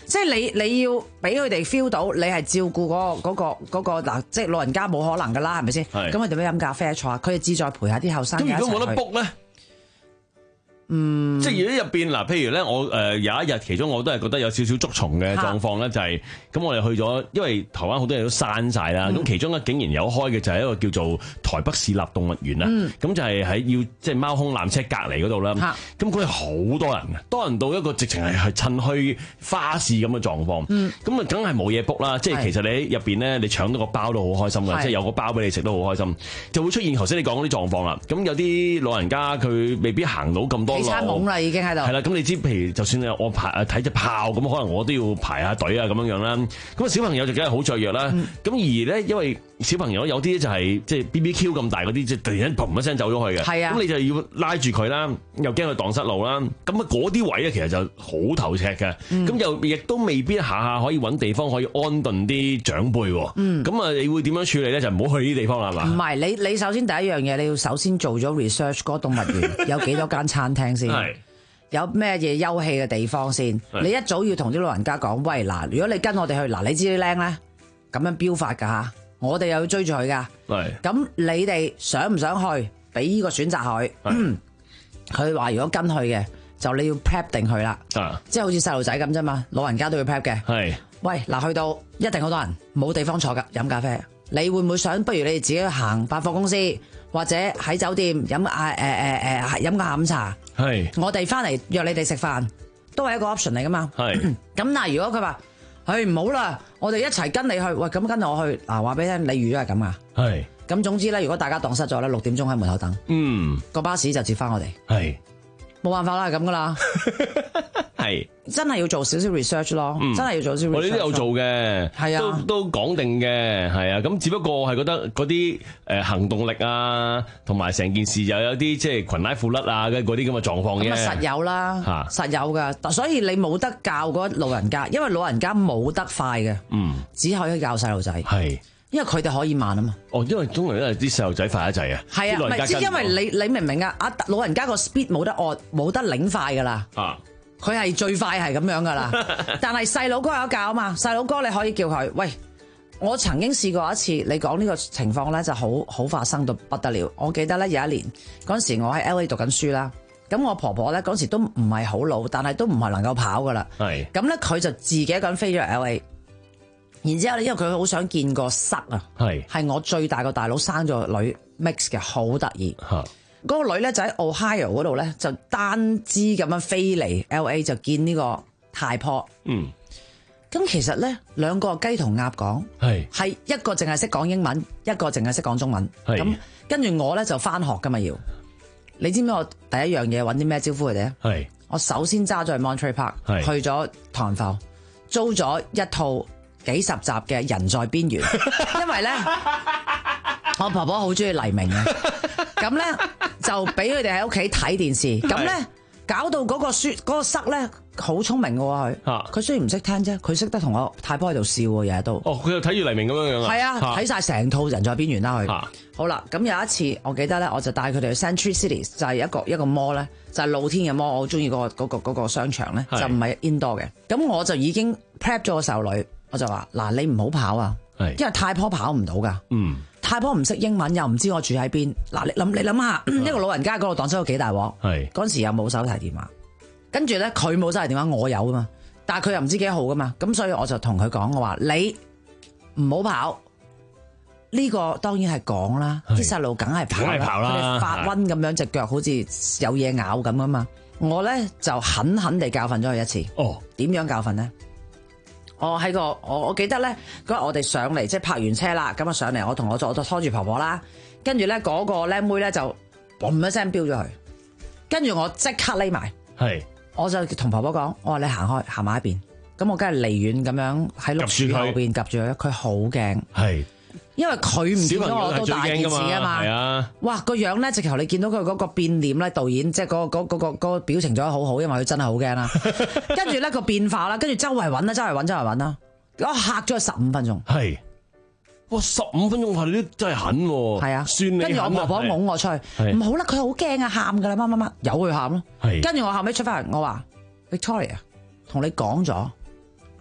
即係你你要俾佢哋 feel 到你係照顧嗰、嗰個嗰、嗰個嗰個嗱，即係老人家冇可能噶啦，係咪先？咁佢哋咩飲咖啡坐下，佢哋志在陪下啲後生。 咁如果冇得 book 咧？ 嗯， 即係如果入邊嗱，譬如咧，我誒有一日，其中我都係覺得有少少捉蟲嘅狀況咧，就係咁我哋去咗，因為台灣好多嘢都閂晒啦，咁、嗯、其中咧竟然有開嘅就係一個叫做台北市立動物園啦，咁、嗯、就係喺要即係貓空纜車隔離嗰度啦，咁佢係好多人嘅，多人到一個直情係係趁墟花市咁嘅狀況，咁啊梗係冇嘢 book 啦，即係其實你喺入邊咧，你搶到個包都好開心嘅，即係有個包俾你食都好開心，就會出現頭先你講嗰啲狀況啦，咁有啲老人家佢未必行到咁多。 幾餐懵啦，已經喺度。 係啦，咁你知，譬如就算我排睇隻炮咁，可能我都要排下隊啊，咁樣樣啦。咁啊，小朋友就梗係好雀躍啦。咁、嗯、而咧，因為小朋友有啲就係即係 B B Q 咁大嗰啲，即係突然間砰一聲走咗去嘅。係啊。咁你就要拉住佢啦，又驚佢蕩失路啦。咁啊，嗰啲位咧其實就好頭赤嘅。咁、嗯、又亦都未必下下可以揾地方可以安頓啲長輩。嗯。咁啊，你會點樣處理咧？就唔好去呢啲地方啦，係嘛？唔係， 你你首先第一樣嘢，你要首先做咗 research 嗰個動物園有幾多間餐廳先。係。有咩嘢休憩嘅地方先？你一早要同啲老人家講，喂嗱，如果你跟我哋去嗱，你知啲僆咧咁樣標法㗎嚇，我哋又要追住佢㗎。係。咁你哋想唔想去？俾呢個選擇佢。佢話如果跟去嘅，就你要 prep 定佢啦。啊。即係好似細路仔咁啫嘛，老人家都要 prep 嘅。係。喂嗱，去到一定好多人，冇地方坐㗎，飲咖啡。你會唔會想？不如你哋自己去行百貨公司，或者喺酒店飲啊誒誒誒飲個下午茶。係，我哋翻嚟約你哋食飯，都係一個 option 嚟噶嘛。係，咁但係如果佢話，唉唔好啦，我哋一齊跟你去，喂咁跟我去，嗱話俾你聽，你預咗係咁啊。係，咁總之咧，如果大家蕩失咗咧，六點鐘喺門口等，嗯，個巴士就接翻我哋。係，冇辦法啦，係咁噶啦。係，真係要做少少 research 咯，嗯、真係要做少少 research。我哋都有做嘅，係啊，都都講定嘅，係啊。咁只不過係覺得嗰啲誒行動力啊，同埋成件事又有啲即係裙拉褲甩啊，嗰啲咁嘅狀況嘅。咁啊實有啦，啊、實有噶。所以你冇得教嗰老人家，因為老人家冇得快嘅，嗯，只可以教細路仔。係。因為佢哋可以慢啊嘛。哦，因為中嚟都係啲細路仔快一滯啊。係啊，唔係，因為你你明唔明啊？啊，老人家個 speed 冇得按，冇得擰快噶啦。啊，佢係最快係咁樣噶啦。但係細佬哥有得教啊嘛。細佬哥你可以叫佢，喂，我曾經試過一次，你講呢個情況咧就好好發生到不得了。我記得咧有一年嗰陣時我喺 L A 讀緊書啦，咁我婆婆咧嗰陣時都唔係好老，但係都唔係能夠跑噶啦。係。咁咧佢就自己一個人飛咗去 L A。然之後咧，因為佢好想見個室啊，係係我最大個大佬生咗個女 mix 嘅，好得意。嗰、那個女咧就喺 Ohio 嗰度咧，就單支咁樣飛嚟 L A 就見呢個太婆。嗯，咁其實咧兩個雞同鴨講，係係一個淨係識講英文，一個淨係識講中文。咁跟住我咧就返學噶嘛要，你知唔知我第一樣嘢揾啲咩招呼佢哋啊？係我首先揸咗去 Monterey Park， 去咗唐人埠，租咗一套幾十集嘅人在邊緣，因為咧我婆婆好中意黎明嘅，咁咧就俾佢哋喺屋企睇電視，咁咧搞到嗰個書嗰、嗰個室咧好聰明嘅喎佢，佢雖然唔識聽啫，佢識得同我太婆喺度笑喎，日日都。哦，佢又睇住黎明咁樣樣啊？係啊，睇晒成套人在邊緣啦佢。好啦，咁有一次我記得咧，我就帶佢哋去 Century Cities， 就係一個一個 mall 咧，就係露天嘅 mall，我好中意嗰個嗰、嗰個嗰個商場咧，就唔係 indoor 嘅。咁我就已經 prep 咗個細路女。我就話嗱，你唔好跑啊，因為太婆跑唔到噶。嗯，太婆唔識英文，又唔知我住喺邊。嗱，你諗你諗下，一個老人家嗰度蕩失咗幾大鑊。係嗰陣時又冇手提電話，跟住咧佢冇手提電話，我有噶嘛。但係佢又唔知幾號噶嘛，咁所以我就同佢講，我話你唔好跑。呢、這個當然係講啦，啲細路梗係跑啦，佢哋發瘟咁樣隻腳好似有嘢咬咁啊嘛。我咧就狠狠地教訓咗佢一次。哦，點樣教訓咧？我喺個我我記得咧嗰日我哋上嚟即係泊完車啦，咁啊上嚟我同我就我就拖住婆婆啦，跟住咧嗰個靚妹咧就嘣一聲飆咗佢，跟住我即刻匿埋，係我就同婆婆講，我話你行開行埋一邊，咁我梗係離遠咁樣喺綠樹後邊夾住佢，佢好驚，係因為佢唔見咗我都大件事啊嘛，係啊，哇個樣咧直頭你見到佢嗰個變臉咧，導演即係嗰嗰嗰個嗰個表情做得好好，因為佢真係好驚啦。跟住咧個變化啦，跟住周圍揾啦，周圍揾，周圍揾啦，我嚇咗佢十五分鐘。係，哇十五分鐘係你都真係狠喎。係啊，算你狠。跟住我婆婆擁我出去，唔好啦，佢好驚啊，喊噶啦，乜乜乜，由佢喊咯。係。跟住我後尾出翻嚟，我話 Victoria 同你講咗，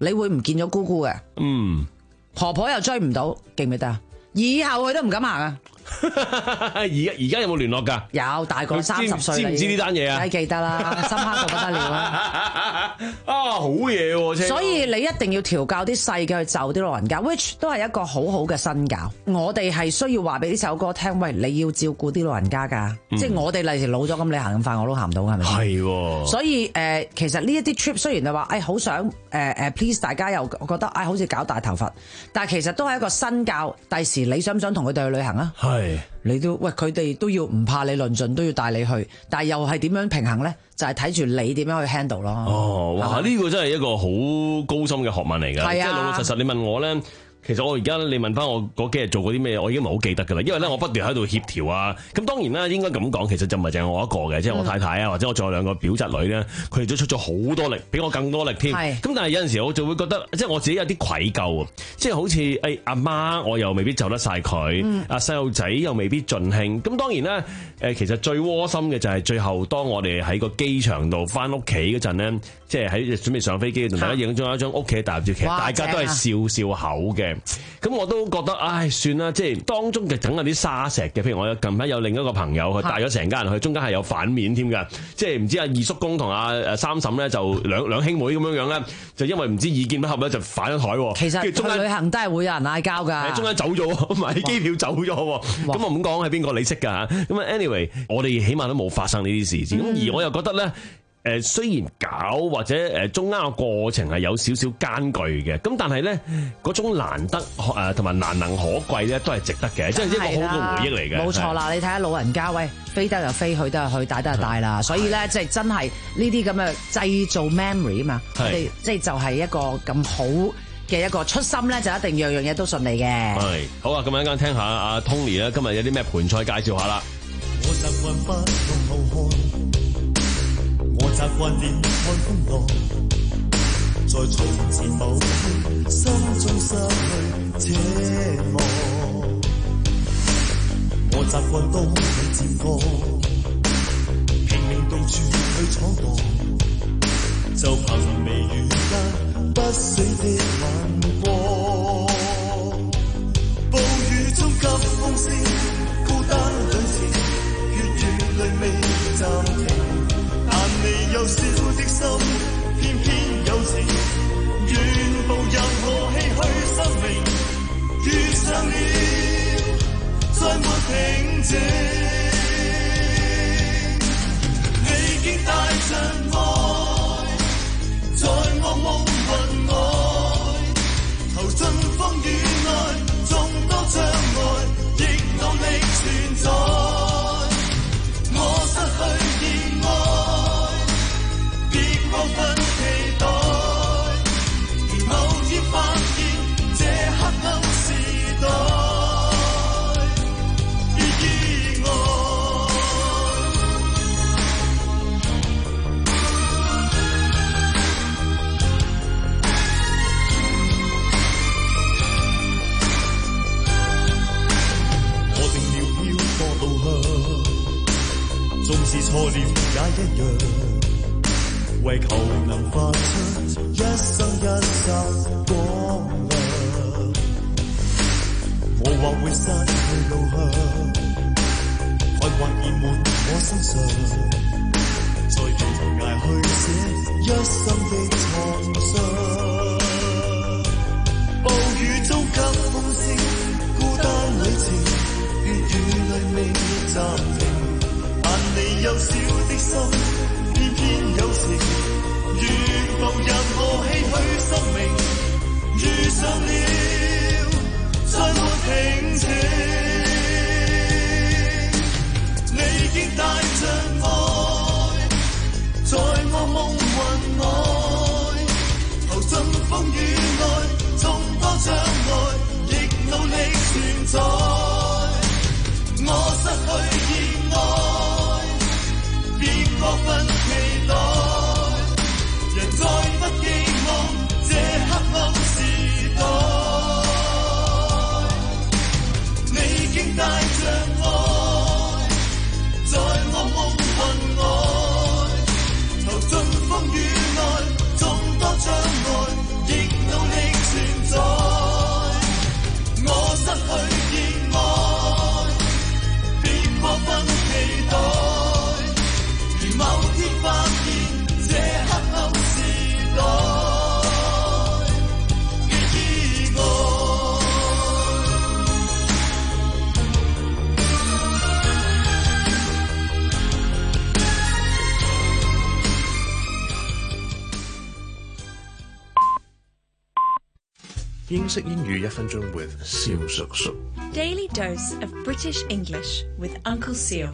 你會唔見咗姑姑嘅。 嗯， 婆婆又追唔到，記唔記得啊？以後佢都唔敢行啊！ 而家而家有冇聯絡㗎？ 有，大概三十歲， 知唔知呢單嘢啊？ 梗係記得啦，深刻到不得了啦！ 啊，好嘢喎！ 所以你一定要調教啲細嘅去就啲老人家 ，which 都係一個好好嘅身教。我哋係需要話俾呢首歌聽，喂，你要照顧啲老人家㗎，嗯、即係我哋例如老咗咁，你行咁快我都行唔到，係咪先？ 係喎。所以誒、呃，其實呢一啲 trip 雖然係話，誒好想誒誒、呃、please 大家又覺得，誒、哎、好似搞大頭髮，但係其實都係一個身教。第時你想唔想同佢哋去旅行啊？ 係。 你都喂佢哋都要唔怕你論盡，都要帶你去，但係又係點樣平衡咧？就係睇住你點樣去 handle 咯。 哦，哇！呢個真係一個好高深嘅學問嚟㗎。 係啊， 即係老老實實，你問我咧。其實我而家你問翻我嗰幾日做過啲咩，我已經唔係好記得㗎啦。因為咧我不斷喺度協調啊。咁當然啦，應該咁講，其實就唔係淨係我一個嘅，即係我太太啊，或者我仲有兩個表侄女咧，佢哋都出咗好多力，比我更多力添。咁但係有陣時我就會覺得，即係我自己有啲愧疚啊。即係好似誒阿媽，我又未必就得晒佢，阿細路仔又未必盡興。咁當然啦，誒其實最窩心嘅就係最後當我哋喺個機場度翻屋企嗰陣咧，即係喺準備上飛機，同大家影咗一張屋企嘅大合照，其實大家都係笑笑口嘅。咁我都覺得，唉，算啦，即係當中嘅梗有啲沙石嘅。譬如我近排有另一個朋友，佢帶咗成家人去，中間係有反面添㗎。即係唔知阿二叔公同阿誒三嬸咧，就兩兩兄妹咁樣樣咧，就因為唔知意見不合咧，就反咗台。 其實去旅行都係會有人嗌交㗎。 中間走咗，買機票走咗。咁我唔講係邊個，你識㗎嚇。咁啊 anyway，我哋起碼都冇發生呢啲事情。咁、嗯、而我又覺得咧。誒雖然搞或者誒中間嘅過程係有少少艱巨嘅，咁但係咧嗰種難得誒同埋難能可貴咧，都係值得嘅，即係一個好嘅回憶嚟嘅。 冇錯啦，你睇下老人家，喂，飛得就飛，去得就去，帶得就帶啦。所以咧，即係真係呢啲咁嘅製造 memory 啊嘛，我哋即係就係一個咁好嘅一個初心咧，就一定樣樣嘢都順利嘅。 係好啊，咁一陣間聽下阿 Tony 咧，今日有啲咩盤菜介紹下啦。 我習慣不用浩瀚，我習慣臉看風浪，在從前某天心中失去奢望。我習慣當你漸過，拼命到處去闖蕩，就憑微雨間不死的眼光。暴雨中急風聲，孤單旅程，血與淚未暫停。但你幼小的心，偏偏有情，願步入我唏噓生命，遇上了，再沒平靜。你竟帶着愛，在我夢魂外，投進風雨內，眾多障礙，亦努力存在。我失去熱愛，別過分期待，而某天發現這黑暗時代越意外。我定了飄泊路向，縱使錯了也一樣，為求能發出一生一剎光亮。我或會失去路向，愛或淹沒我身上，在懸崖去寫一生的創傷。暴雨中急風聲，孤單旅程，血與淚未暫停。但你幼小的心，偏偏有情，願步入我唏噓生命，遇上了，再沒平靜。你竟帶着愛，在我夢魂外，投進風雨內，眾多障礙，亦努力存在。我失去熱愛，別過分期待，人再不寄望這黑暗時代。 英式英語一分鐘 with 蕭叔叔。 Daily dose of British English with Uncle Seal.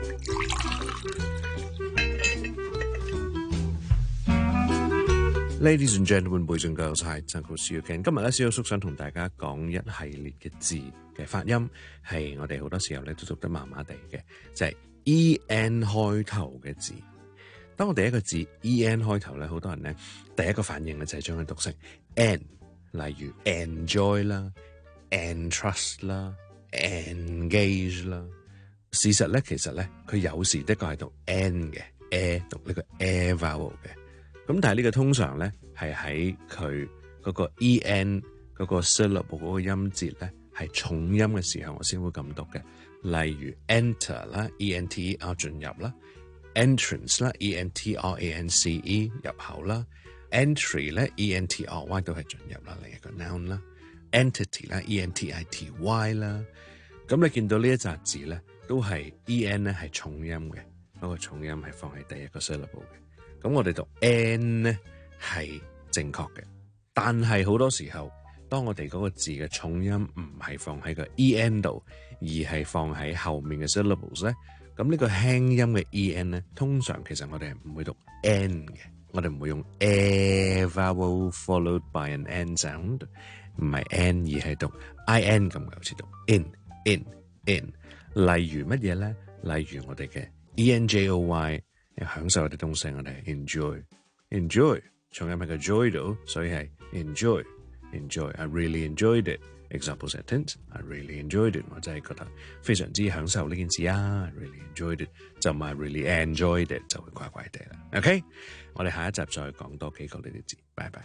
Ladies and gentlemen, boys and girls, hi, it's Uncle Seal again. 今日咧，蕭叔想同大家講一系列嘅字嘅發音，係我哋好多時候咧都讀得麻麻地嘅，就係 E N 開頭嘅字。當我哋一個字 E N 開頭咧，好多人咧第一個反應咧就係將佢讀成 N， 例如 enjoy 啦、entrust 啦、engage 啦。事實咧，其實咧佢有時的確係讀 N 嘅 ，a 讀呢個 a vowel 嘅。咁但係呢個通常咧係喺佢嗰個 E N 嗰個 syllable 嗰個音節咧係重音嘅時候，我先會咁讀嘅。例如 enter 啦 ，E N T E R 進入啦。entrance 啦 ，E N T R A N C E 入口啦 ，entry 咧 ，E N T R Y 都係進入啦，另一個 noun 啦 ，entity 啦 ，E N T I T Y 啦，咁你見到呢一紮字咧，都係 E N 咧係重音嘅，嗰個重音係放喺第一個 syllable 嘅，咁我哋讀 N 咧係正確嘅，但係好多時候，當我哋嗰個字嘅重音唔係放喺個 E N 度，而係放喺後面嘅 syllables 咧。咁呢個輕音嘅 E N 咧，通常其實我哋係唔會讀 N 嘅，我哋唔會用 a vowel followed by an N sound， 唔係 N 而係讀 I N 咁嘅，好似讀 in in in。例如乜嘢咧？例如我哋嘅 E N J O Y， 享受啲東西，我哋係 enjoy enjoy， 重音喺個 joy 度，所以係 enjoy enjoy。I really enjoyed it。Example sentence: I really enjoyed it. 我真係覺得非常之享受呢件事啊 I really enjoyed it， 就唔係 really enjoyed it， 就會怪怪地啦。OK， 我哋下一集再講多幾個呢啲字。拜拜。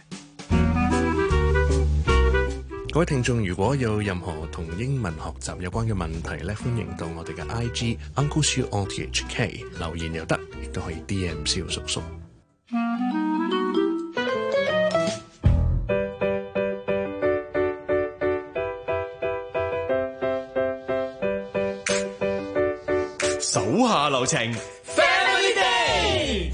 各位聽眾，如果有任何同英文學習有關嘅問題咧，歡迎到我哋嘅 I G Uncle Siu O T H K 留言又得，亦都可以 D M 蕭叔叔。 手下留情 ，Family Day。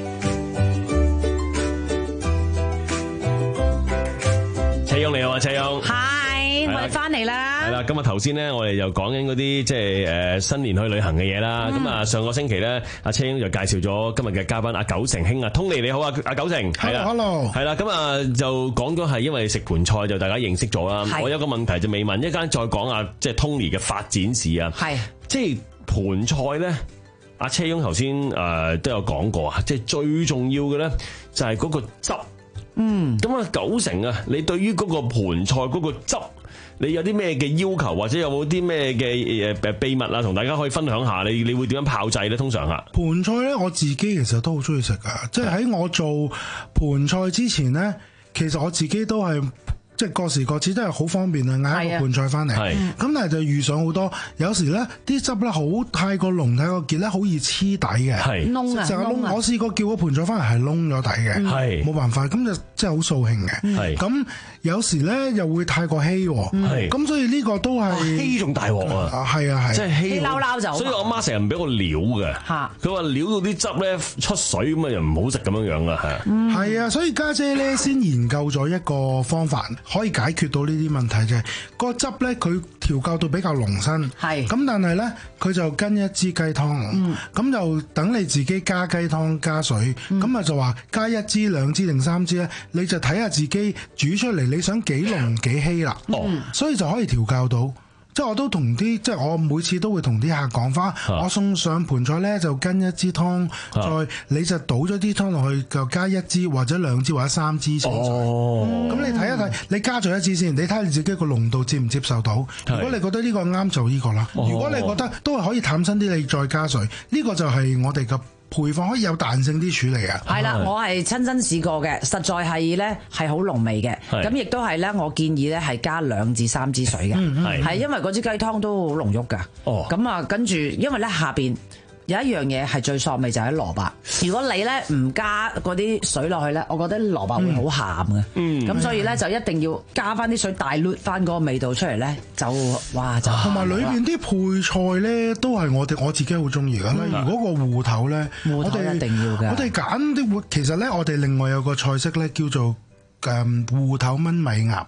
車勇你好啊，車勇。 係，我哋翻嚟啦。 係啦，今日頭先咧，我哋就講緊嗰啲即係誒新年去旅行嘅嘢啦。咁啊，上個星期咧，阿車勇就介紹咗今日嘅嘉賓阿九成兄啊，Tony你好啊，阿九成。係啦 ，Hello。係啦，咁啊就講咗係因為食盤菜就大家認識咗啦。我有個問題就未問，一陣再講啊，即係 Tony 嘅發展史啊。係，即係。盤菜咧，阿車翁頭先誒都有講過啊，即係最重要嘅咧就係嗰個汁。嗯，咁啊九成啊，你對於嗰個盤菜嗰個汁，你有啲咩嘅要求，或者有冇啲咩嘅誒秘密啊，同大家可以分享下？你你會點樣炮製咧？通常嚇盤菜咧，我自己其實都好中意食噶，即係喺我做盤菜之前咧，其實我自己都係。即係過時過節真係好方便啊！嗌一個盤菜翻嚟，咁但係就遇上好多，有時咧啲汁咧好太過濃太過結咧，好易黐底嘅，燶啊燶啊！我試過叫個盤菜翻嚟係燶咗底嘅，冇辦法，咁就真係好掃興嘅。咁有時咧又會太過稀，咁所以呢個都係稀仲大鑊啊！係啊係，即係稀撈撈就。所以我媽成日唔俾我撩嘅，佢話撩到啲汁咧出水咁啊，又唔好食咁樣樣啦，係。 係啊，所以家姐咧先研究咗一個方法。可以解決到呢啲問題嘅，個汁咧佢調教到比較濃身，係咁，但係咧佢就跟一支雞湯，咁、嗯、就等你自己加雞湯加水，咁啊、嗯、就話加一支兩支定三支咧，你就睇下自己煮出嚟你想幾濃幾稀啦，嗯、所以就可以調教到。即係我都同啲，即係我每次都會同啲客講翻，啊、我送上盤菜咧就跟一支湯，啊、再你就倒咗啲湯落去，就加一支或者兩支或者三支餸。哦，咁你睇一睇，你加咗一支先，你睇下你自己個濃度接唔接受到。如果你覺得呢個啱就呢個啦，哦、如果你覺得都係可以淡身啲，你再加水。呢、呢個就係我哋嘅配方，可以有彈性啲處理啊。 係啦，我係親身試過嘅，實在係咧係好濃味嘅。咁亦都係咧，我建議咧係加兩至三支水嘅，係、嗯、因為嗰支雞湯都好濃郁㗎。哦，咁啊，跟住因為咧下邊有一樣嘢係最索味就係蘿蔔。如果你咧唔加嗰啲水落去咧，我覺得蘿蔔會好鹹嘅。嗯，咁所以咧就一定要加翻啲水，大捋翻嗰個味道出嚟咧，就哇就同埋裏邊啲配菜咧都係我哋我自己好中意嘅。例如嗰個芋頭咧， 芋頭一定要嘅。 我哋揀啲芋，其實咧我哋另外有個菜式咧叫做誒芋頭炆米鴨。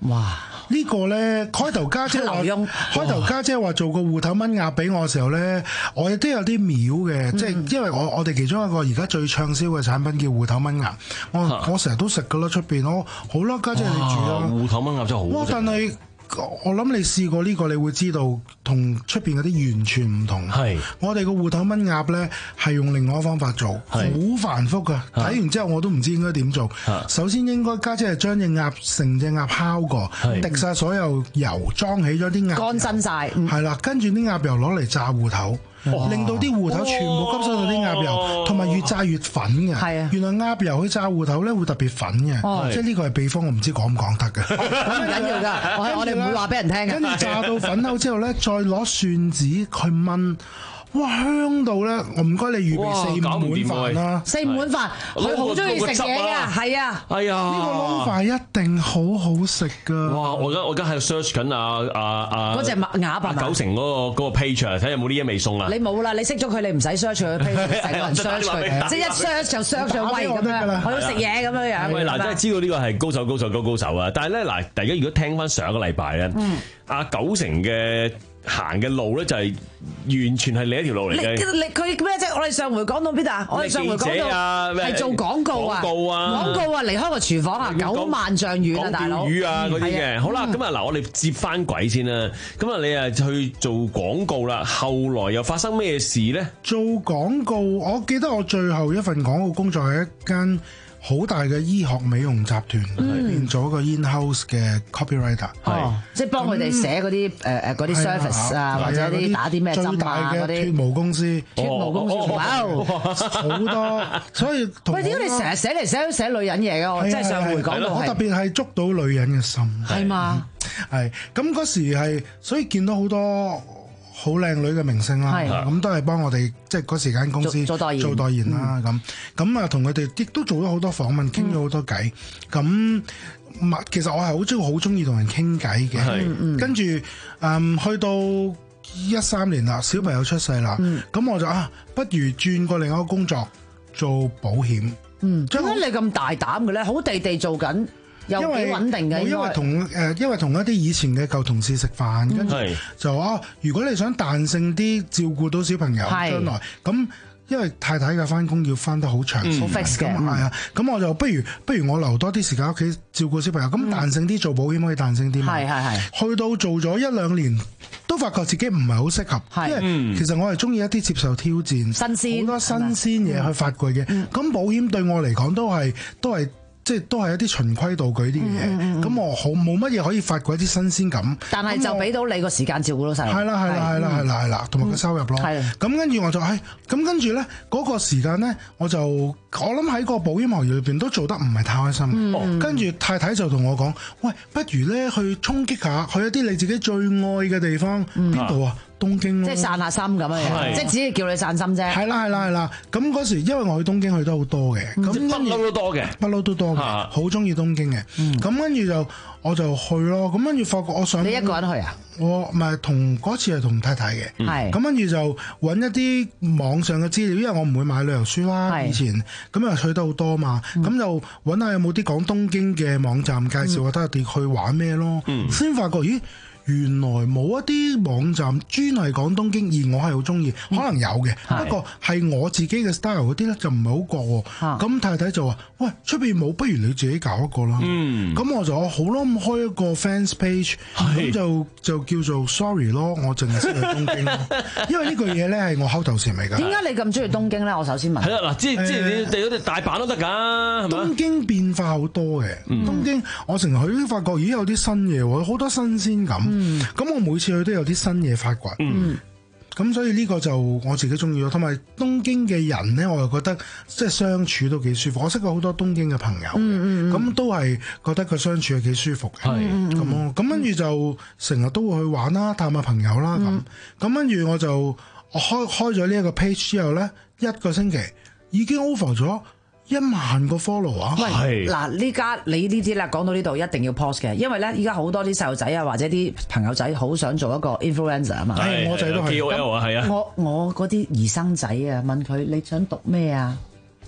哇！ 呢個咧開頭家姐話，開頭家姐話做個芋頭炆鴨俾我嘅時候咧，我亦都有啲秒嘅，即係因為我我哋其中一個而家最暢銷嘅產品叫芋頭炆鴨，我我成日都食噶啦出邊，我好啦，家姐你煮啦。 芋頭炆鴨真係好。 哇！但係我諗你試過呢個，你會知道同出邊嗰啲完全唔同。係我哋個芋頭炆鴨咧係用另外一個方法做，好繁複噶。睇完之後我都唔知應該點做。首先應該家姐係將隻鴨成隻鴨烤過，滴晒所有油，裝起咗啲鴨， 乾身晒。 係啦，跟住啲鴨油攞嚟炸芋頭。令到啲芋頭全部吸收到啲鴨油，同埋越炸越粉嘅。係啊，原來鴨油去炸芋頭咧會特別粉嘅，即係呢個係秘方，我唔知講唔講得嘅。 唔緊要㗎，我我哋唔會話俾人聽嘅。 跟住炸到粉口之後咧，再攞蒜子去燜。哇，香到咧！我唔該你預備四五碗飯啦， 四五碗飯，佢好中意食嘢㗎，係啊， 係啊， 呢個撈飯一定好好食㗎。 哇！我而家我而家喺度 search 緊啊啊啊！ 嗰隻鴨啊， 九成嗰個嗰個 page 啊，睇下有冇呢一味餸啊！ 你冇啦，你識咗佢，你唔使 search 佢 page，成個人 search 佢，即係一 search 就 search 咗喂咁樣，我要食嘢咁樣樣。 喂嗱，真係知道呢個係高手高手高高手啊！但係咧嗱，大家如果聽翻上一個禮拜咧，阿九成嘅行嘅路咧就係完全係另一條路嚟嘅。 你佢咩啫？我哋上回講到邊度啊？我哋上回講到係做廣告啊， 廣告啊， 廣告啊，離開個廚房啊，九萬丈遠啊，大佬。 講釣魚啊嗰啲嘅，好啦，咁啊嗱，我哋接翻軌先啦。咁啊，你啊去做廣告啦，後來又發生咩事咧？ 做廣告，我記得我最後一份廣告工作係一間好大嘅醫學美容集團，變咗個 in-house 嘅 copywriter， 係即係幫佢哋寫嗰啲誒誒嗰啲 service 啊，或者啲打啲咩針啊嗰啲。 脫毛公司， 脫毛公司，哇！ 好多，所以喂，點解你成日寫嚟寫去寫女人嘢嘅？我真係上回講到係， 我特別係捉到女人嘅心， 係嘛？ 係咁嗰時係，所以見到好多好靚女嘅明星啦，咁都係幫我哋即係嗰時間公司做代言做代言啦，咁咁啊同佢哋亦都做咗好多訪問，傾咗好多偈。咁其實我係好中意好中意同人傾偈嘅。跟住嗯去到一三年啦，小朋友出世啦，咁我就啊不如轉過另一個工作做保險。 嗯，點解你咁大膽嘅咧？好地地做緊。又幾穩定嘅， 因為同誒，因為同一啲以前嘅舊同事食飯，跟住就啊，如果你想彈性啲照顧到小朋友將來，咁因為太太嘅翻工要翻得好長， 好 fix 嘅， 係啊，咁我就不如不如我留多啲時間喺屋企照顧小朋友，咁彈性啲做保險可以彈性啲嘛， 係係係， 去到做咗一兩年，都發覺自己唔係好適合，因為其實我係中意一啲接受挑戰、 新鮮好多新鮮嘢去發掘嘅，咁保險對我嚟講都係都係。即係都係一啲循規蹈矩啲嘅嘢，咁我好冇乜嘢可以發掘一啲新鮮感。 但係就俾到你個時間照顧到細路。 係啦係啦係啦係啦係啦，同埋個收入咯。係。咁跟住我就係，咁跟住咧嗰個時間咧，我就我諗喺個保險行業裏邊都做得唔係太開心。跟住太太就同我講：喂，不如咧去衝擊下，去一啲你自己最愛嘅地方，邊度啊？東京咯， 即係散下心咁樣，即係只係叫你散心啫。 係啦係啦係啦，咁嗰時因為我去東京去得好多嘅，咁不嬲都多嘅， 不嬲都多嘅，好中意東京嘅。咁跟住就我就去咯，咁跟住發覺我想你一個人去啊？ 我唔係同嗰次係同太太嘅， 係咁跟住就揾一啲網上嘅資料，因為我唔會買旅遊書啦，以前咁又去得好多嘛，咁就揾下有冇啲講東京嘅網站介紹，我睇下哋去玩咩咯，先發覺咦。原來冇一啲網站專係講東京，而我係好中意，可能有嘅，不過係我自己嘅 style 嗰啲咧就唔係好覺。咁太太就話：喂，出邊冇，不如你自己搞一個啦。咁我就好咯，咁開一個 fans page，咁就就叫做 sorry 咯，我淨係識去東京咯。因為呢句嘢咧係我口頭禪嚟㗎。點解你咁中意東京咧？我首先問。 係啦，嗱，即係即係你哋嗰啲大阪都得㗎，係咪？ 東京變化好多嘅，東京我成日去都發覺，咦有啲新嘢喎，好多新鮮感。咁、嗯、我每次去都有啲新嘢發掘，咁、嗯、所以呢個就我自己中意咯。同埋東京嘅人咧，我又覺得即係相處都幾舒服。我識過好多東京嘅朋友，咁、嗯嗯、都係覺得個相處係幾舒服嘅。咁咯，咁跟住就成日都會去玩啦，探下朋友啦咁。咁跟住我就我開開咗呢一個 page 之後咧，一個星期已經 over 咗一萬個 follow 啊！ 喂，嗱呢家你呢啲啦，講到呢度一定要 post 嘅，因為咧依家好多啲細路仔啊，或者啲朋友仔好想做一個 influencer 啊嘛。 係，我仔都係 K O L 啊，係啊。 我我嗰啲兒生仔啊，問佢你想讀咩啊？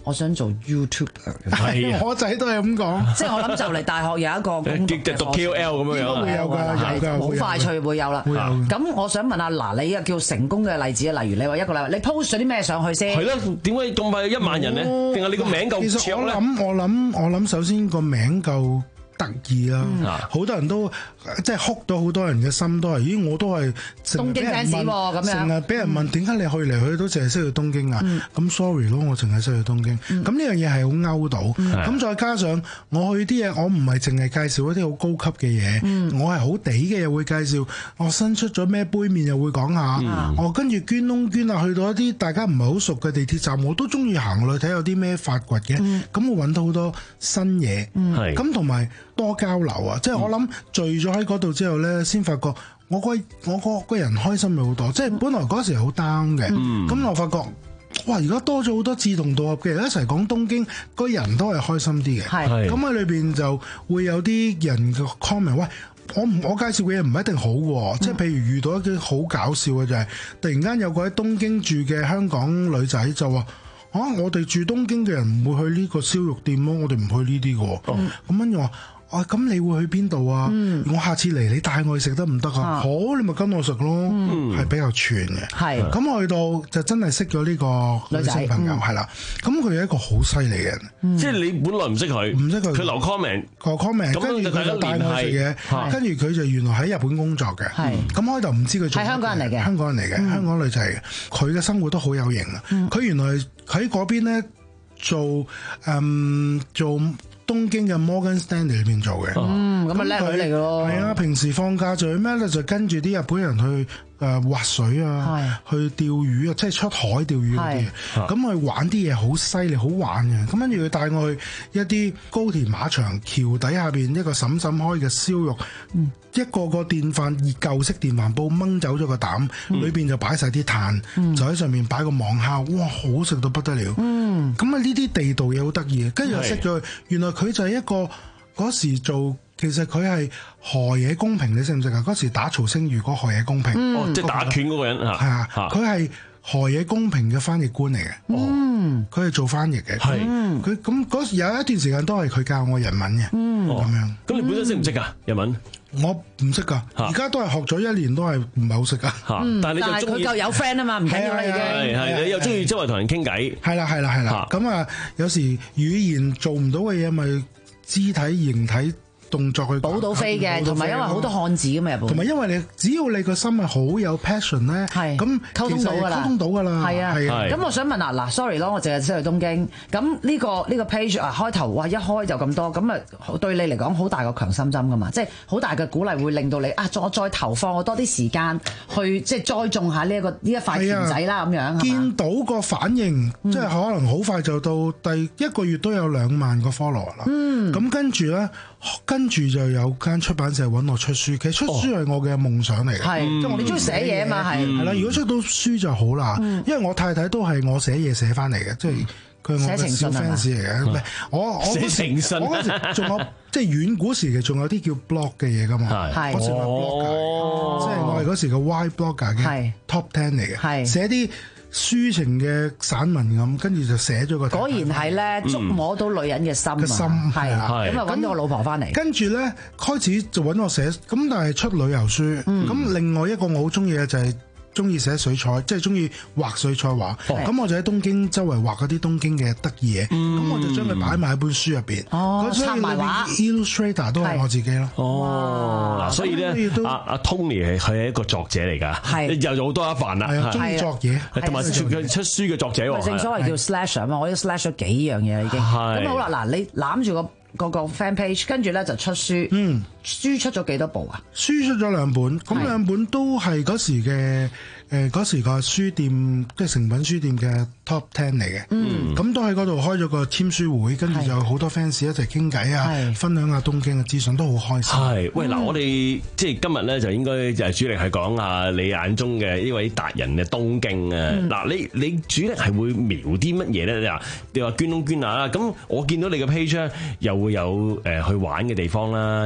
我想做 YouTuber。 係啊， 我仔都係咁講。 即係我諗就嚟大學有一個攻讀讀 K O L 咁樣樣， 會有㗎，有㗎， 好快脆會有啦。咁我想問下，嗱，你又叫成功嘅例子啊？例如你話一個禮拜，你 post 咗啲咩上去先？ 係咯，點解咁快一萬人咧？定係你個名夠其實我長咧？ 諗，我諗，我諗，首先個名夠得意啦，好多人都即係哭到好多人嘅心都係，咦！我都係東京 fans 喎，咁樣成日俾人問點解你去嚟去都淨係識去東京啊？咁 sorry 咯，我淨係識去東京。咁呢樣嘢係好勾到。咁再加上我去啲嘢，我唔係淨係介紹一啲好高級嘅嘢，我係好地嘅嘢會介紹。我新出咗咩杯麵又會講下。我跟住捐窿捐啊，去到一啲大家唔係好熟嘅地鐵站，我都中意行落去睇有啲咩發掘嘅。咁我揾到好多新嘢。咁同埋多交流啊！即係我諗聚咗喺嗰度之後咧，先發覺我個我個個人開心咗好多。即係本來嗰時好 down 嘅，咁、嗯、我發覺哇！而家多咗好多志同道合嘅人一齊講東京，個人都係開心啲嘅。係咁喺裏邊就會有啲人嘅 comment，喂，我唔我介紹嘅嘢唔一定好喎。嗯、即係譬如遇到一啲好搞笑嘅就係、是，突然間有個喺東京住嘅香港女仔就話。啊！我哋住東京嘅人唔會去呢個燒肉店咯，我哋唔去呢啲嘅。咁跟住話，啊咁你會去邊度啊？嗯、我下次嚟你帶我去食得唔得啊？好，你咪跟我食咯，係、嗯、比較全嘅。係咁我去到就真係識咗呢個女性朋友，係啦。咁佢係一個好犀利嘅人， 嗯、即係你本來唔識佢，唔識佢，佢留 comment， 個 comment，跟住佢就帶我去食嘢，跟住佢就原來喺日本工作嘅。係咁開頭唔知佢係香港人嚟嘅， 香港人嚟嘅，嗯、香港女仔嚟嘅。佢嘅生活都好有型啊！佢、嗯、原來喺嗰邊咧做誒、嗯、做。東京嘅 Morgan Stanley 裏邊做嘅， 嗯，咁啊叻女嚟嘅咯。係啊，平時放假做咩咧？就跟住啲日本人去誒滑水啊，去釣魚啊，即係出海釣魚嗰啲。咁去玩啲嘢好犀利，好玩嘅。咁跟住佢帶我去一啲高田馬場橋底下邊一個嬸嬸開嘅燒肉，嗯、一個個電飯熱舊式電飯煲掹走咗個膽，嗯、裏邊就擺晒啲炭，嗯、就喺上面擺個網烤，哇，好食到不得了。嗯，咁啊呢啲地道嘢好得意嘅，跟住又識咗佢，原來佢就係一個嗰時做，其實佢係河野公平，你識唔識啊？嗰時打曹星如嗰河野公平， 嗯哦、即係打拳嗰個人嚇，係啊， 佢係河野公平嘅翻譯官嚟嘅，嗯，佢係做翻譯嘅，係，佢咁嗰時有一段時間都係佢教我日文嘅，嗯，咁樣。 咁你本身識唔識啊日文？ 我唔識噶，而家都係學咗一年，都係唔係好識噶。 但係你就中意， 佢夠有 friend 啊嘛，唔緊要啦已經。 係係，你又中意周圍同人傾偈。 係啦係啦係啦。咁啊，有時語言做唔到嘅嘢，咪肢體形體動作去補到飛嘅，同埋因為好多漢字㗎嘛，日本。 同埋因為你只要你個心係好有 passion 咧，係咁溝通到㗎啦， 溝通到㗎啦。 係啊係啊。咁我想問啊，嗱，sorry 咯，我淨係識去東京。咁呢個呢個 page 啊，開頭哇一開就咁多，咁啊對你嚟講好大個強心針㗎嘛，即係好大嘅鼓勵，會令到你啊，再再投放我多啲時間去即係栽種下呢一個呢一塊田仔啦，咁樣。 見到個反應，即係可能好快就到第一個月都有兩萬個 follower 啦。嗯。咁跟住咧。跟住就有間出版社揾我出書，其實出書係我嘅夢想嚟嘅， 係、哦，即係我哋中意寫嘢啊嘛，係，係啦。如果出到書就好啦，嗯、因為我太太都係我寫嘢寫翻嚟嘅，即係佢係我嘅小 fans 嚟嘅。唔係我我寫情信， 我嗰時仲有即係遠古時期仲有啲叫 blog 嘅嘢噶嘛，係，嗰時係 blogger，即係我係嗰時嘅 Y blogger 嘅 top ten 嚟嘅，係寫啲抒情嘅散文咁，跟住就寫咗個。 果然係咧，觸摸到女人嘅心啊！ 心係啊， 咁啊揾到我老婆翻嚟。 跟住咧，開始就揾我寫，咁但係出旅遊書。咁、嗯、另外一個我好中意嘅就係中意寫水彩，即係中意畫水彩畫。咁、哦、我就喺東京周圍畫嗰啲東京嘅得意嘢。咁、嗯、我就將佢擺埋喺本書入邊。 哦，插埋畫 Illustrator 都係我自己咯。 哦，嗱，所以咧，阿阿 Tony 係佢係一個作者嚟㗎，係又有好多一範啦。 係啊，中意作嘢， 同埋佢出書嘅作者喎。 正所謂叫 slash 啊嘛，我已經 slash 咗幾樣嘢已經。咁好啦，嗱，你攬住個。個個 fan page，跟住咧就出書。嗯，書出咗幾多部啊？ 書出咗兩本，咁兩本都係嗰時嘅誒嗰時個書店，即係誠品書店嘅 top ten 嚟嘅。嗯，咁都喺嗰度開咗個簽書會，跟住就好多 fans 一齊傾偈啊，分享下東京嘅資訊，都好開心。 係，喂嗱，我哋即係今日咧就應該就係主力係講下你眼中嘅呢位達人嘅東京啊。嗱，你你主力係會描啲乜嘢咧？你話你話捐窿捐罅啦，咁我見到你嘅 page 咧又會有誒去玩嘅地方啦，有食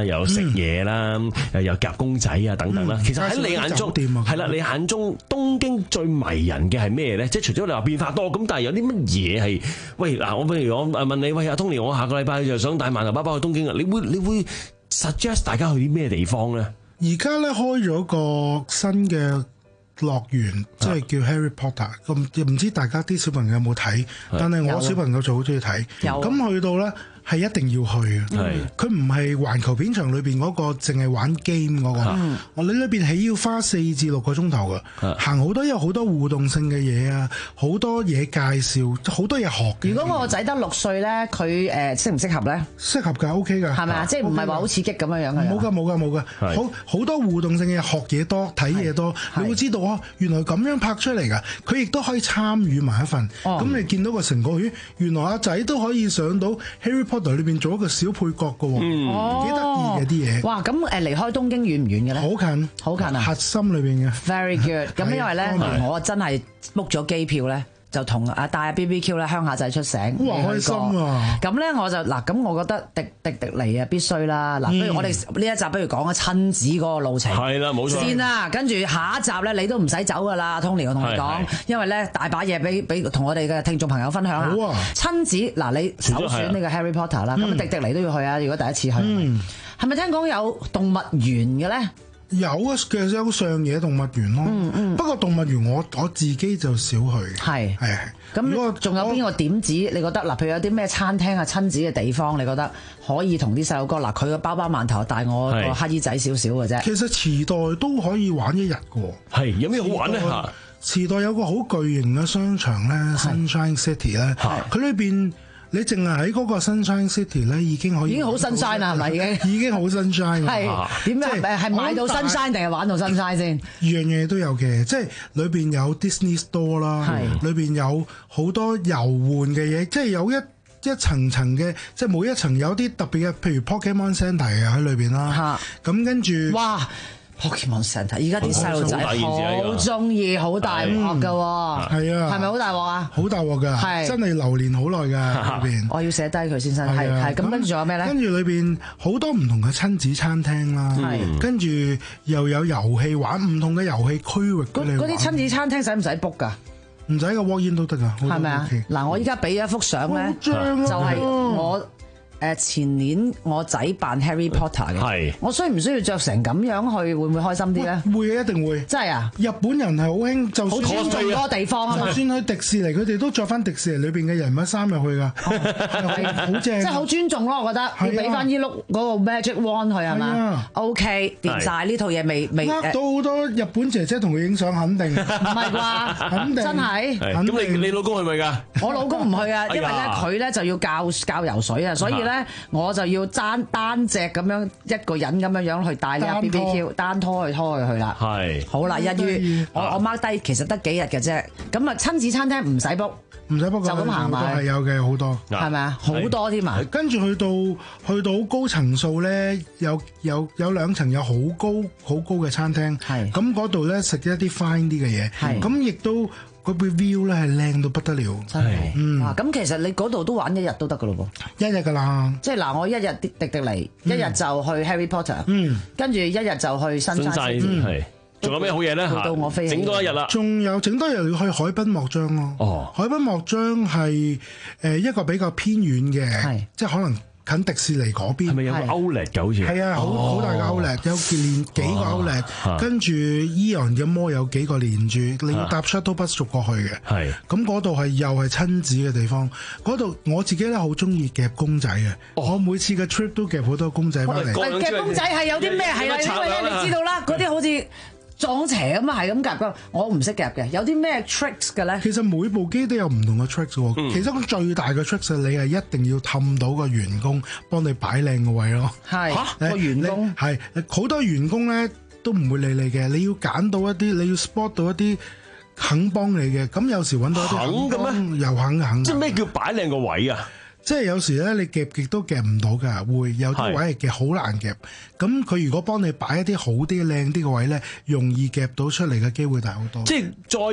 嘢啦，誒又夾公仔啊等等啦。其實喺你眼中係啦，你眼中東京最迷人嘅係咩咧？即係除咗你話變化多，咁但係有啲乜嘢係？喂嗱，我譬如我問你，喂阿 Tony，我下個禮拜就想帶饅頭包包去東京啊，你會你會 suggest 大家去啲咩地方咧？ 而家咧開咗個新嘅樂園，即係叫 Harry Potter，咁唔知大家啲小朋友有冇睇？但係我小朋友就好中意睇。咁去到咧係一定要去嘅。佢唔係環球片場裏邊嗰個淨係玩 game 嗰個，我你裏邊係要花四至六個鐘頭嘅，行好多有好多互動性嘅嘢啊，好多嘢介紹，好多嘢學嘅。 如果我個仔得六歲咧，佢誒適唔適合咧？ 適合㗎 ，OK 㗎。 係咪啊？即係唔係話好刺激咁樣樣嘅？ 冇㗎，冇㗎，冇㗎。好好多互動性嘅嘢，學嘢多，睇嘢多，你會知道哦，原來咁樣拍出嚟㗎。佢亦都可以參與埋一份。咁你見到個成果，咦？原來阿仔都可以上到 Harry Potter 裏邊做一個小配角㗎喎，幾得意嘅啲嘢。 哇！咁誒離開東京遠唔遠嘅咧？ 好近， 好近啊！ 核心裏邊嘅。 Very good。咁因為咧，我真係 book 咗機票咧。就同阿帶阿 B B Q 咧鄉下仔出城， 哇開心啊！ 咁咧我就嗱，咁我覺得迪迪迪尼啊必須啦。嗱，不如我哋呢一集不如講下親子嗰個路程， 係啦冇錯。 先啦，跟住下一集咧你都唔使走噶啦 ，Tony 我同你講，因為咧大把嘢俾俾同我哋嘅聽眾朋友分享下。好啊！親子嗱，你首選呢個 Harry Potter 啦，咁迪迪尼都要去啊！如果第一次去，係咪聽講有動物園嘅咧？ 有啊，其實有上野動物園咯。嗯嗯。不過動物園我我自己就少去。係係。 咁仲有邊個點子？你覺得嗱，譬如有啲咩餐廳啊、親子嘅地方，你覺得可以同啲細路哥嗱，佢個包包饅頭帶我個乞衣仔少少嘅啫。 其實池袋都可以玩一日嘅。係有咩好玩咧？嚇！ 池袋有個好巨型嘅商場咧 ，Sunshine City 咧，佢裏邊。你淨係喺嗰個 Sunshine City 咧，已經可以已經好 sunshine 啦，係咪已經？ 已經好 sunshine。 係點樣？誒係買到 sunshine 定係玩到 sunshine 先？ 樣嘢都有嘅，即係裏邊有 Disney Store 啦，裏邊有好多遊玩嘅嘢，即係有一一層層嘅，即係每一層有啲特別嘅，譬如 Pokemon Center 啊喺裏邊啦。咁跟住哇！Pokemon Center，而家啲細路仔好中意，好大鑊噶，係啊，係咪好大鑊啊？ 好大鑊噶，係真係流連好耐噶裏邊。 我要寫低佢先生，係係咁，跟住仲有咩咧？ 跟住裏邊好多唔同嘅親子餐廳啦，跟住又有遊戲玩，唔同嘅遊戲區域。 嗰嗰啲親子餐廳使唔使 book 噶？ 唔使個 walk in 都得噶， 係咪啊？嗱，我依家俾一幅相咧，就係我。誒前年我仔扮 Harry Potter 嘅，我需唔需要着成咁樣去，會唔會開心啲咧？ 會啊，一定會。 真係啊！ 日本人係好興，就算好尊重嗰個地方啊嘛。就算去迪士尼，佢哋都着翻迪士尼裏邊嘅人物衫入去㗎，係好正。即係好尊重咯，我覺得要俾翻依碌嗰個 Magic Wand 佢係嘛 ？OK，掂晒呢套嘢未未？ 呃到好多日本姐姐同佢影相，肯定唔係啩？肯定真係。 咁你你老公係咪㗎？ 我老公唔去啊，因為咧佢咧就要教教游水啊，所以咧。我就要單單隻咁樣一個人咁樣樣去帶呢 B B Q 單拖去拖佢去啦。係好啦，一於我我 mark 低，其實得幾日嘅啫。咁啊，親子餐廳唔使 book， 唔使 book 就咁行埋。 係有嘅好多， 係咪啊？好多添啊！ 跟住去到去到高層數咧，有有有兩層有好高好高嘅餐廳。係咁嗰度咧食一啲 fine 啲嘅嘢。係咁亦都。嗰邊 view 咧係靚到不得了， 真係。嗯，咁其實你嗰度都玩一日都得噶咯噃，一日噶啦。 即係嗱，我一日迪迪尼，一日就去 Harry Potter，嗯，跟住一日就去新山， 係。仲有咩好嘢咧？ 到我飛， 整多一日啦。 仲有整多一日要去海濱幕張咯。哦，海濱幕張係誒一個比較偏遠嘅，即係可能。近迪士尼嗰邊， 係咪有個 Outlet 嘅好似？ 係啊，好好大嘅 Outlet，有連幾個 Outlet，跟住 Eon 嘅 mall有幾個連住，你要搭 shuttle bus 逐過去嘅。係，咁嗰度係又係親子嘅地方。嗰度我自己咧好中意夾公仔嘅，我每次嘅 trip 都夾好多公仔翻嚟。 夾公仔係有啲咩係啦？因為咧你知道啦，嗰啲好似。撞邪咁啊，係咁夾噶，我唔識夾嘅。有啲咩 tricks 嘅咧？ 其實每部機都有唔同嘅 tricks 喎。嗯、其中最大嘅 tricks 你係一定要氹到個員工幫你擺靚個位咯。係嚇個員工係好多員工咧都唔會理你嘅，你要揀到一啲，你要 spot 到一啲肯幫你嘅。咁有時揾到一啲肯嘅咩？又肯肯。 即係咩叫擺靚個位啊？ 即係有時咧，你夾極都夾唔到㗎，會有啲位係夾好難夾。咁佢如果幫你擺一啲好啲、靚啲嘅位咧，容易夾到出嚟嘅機會大好多。 即係再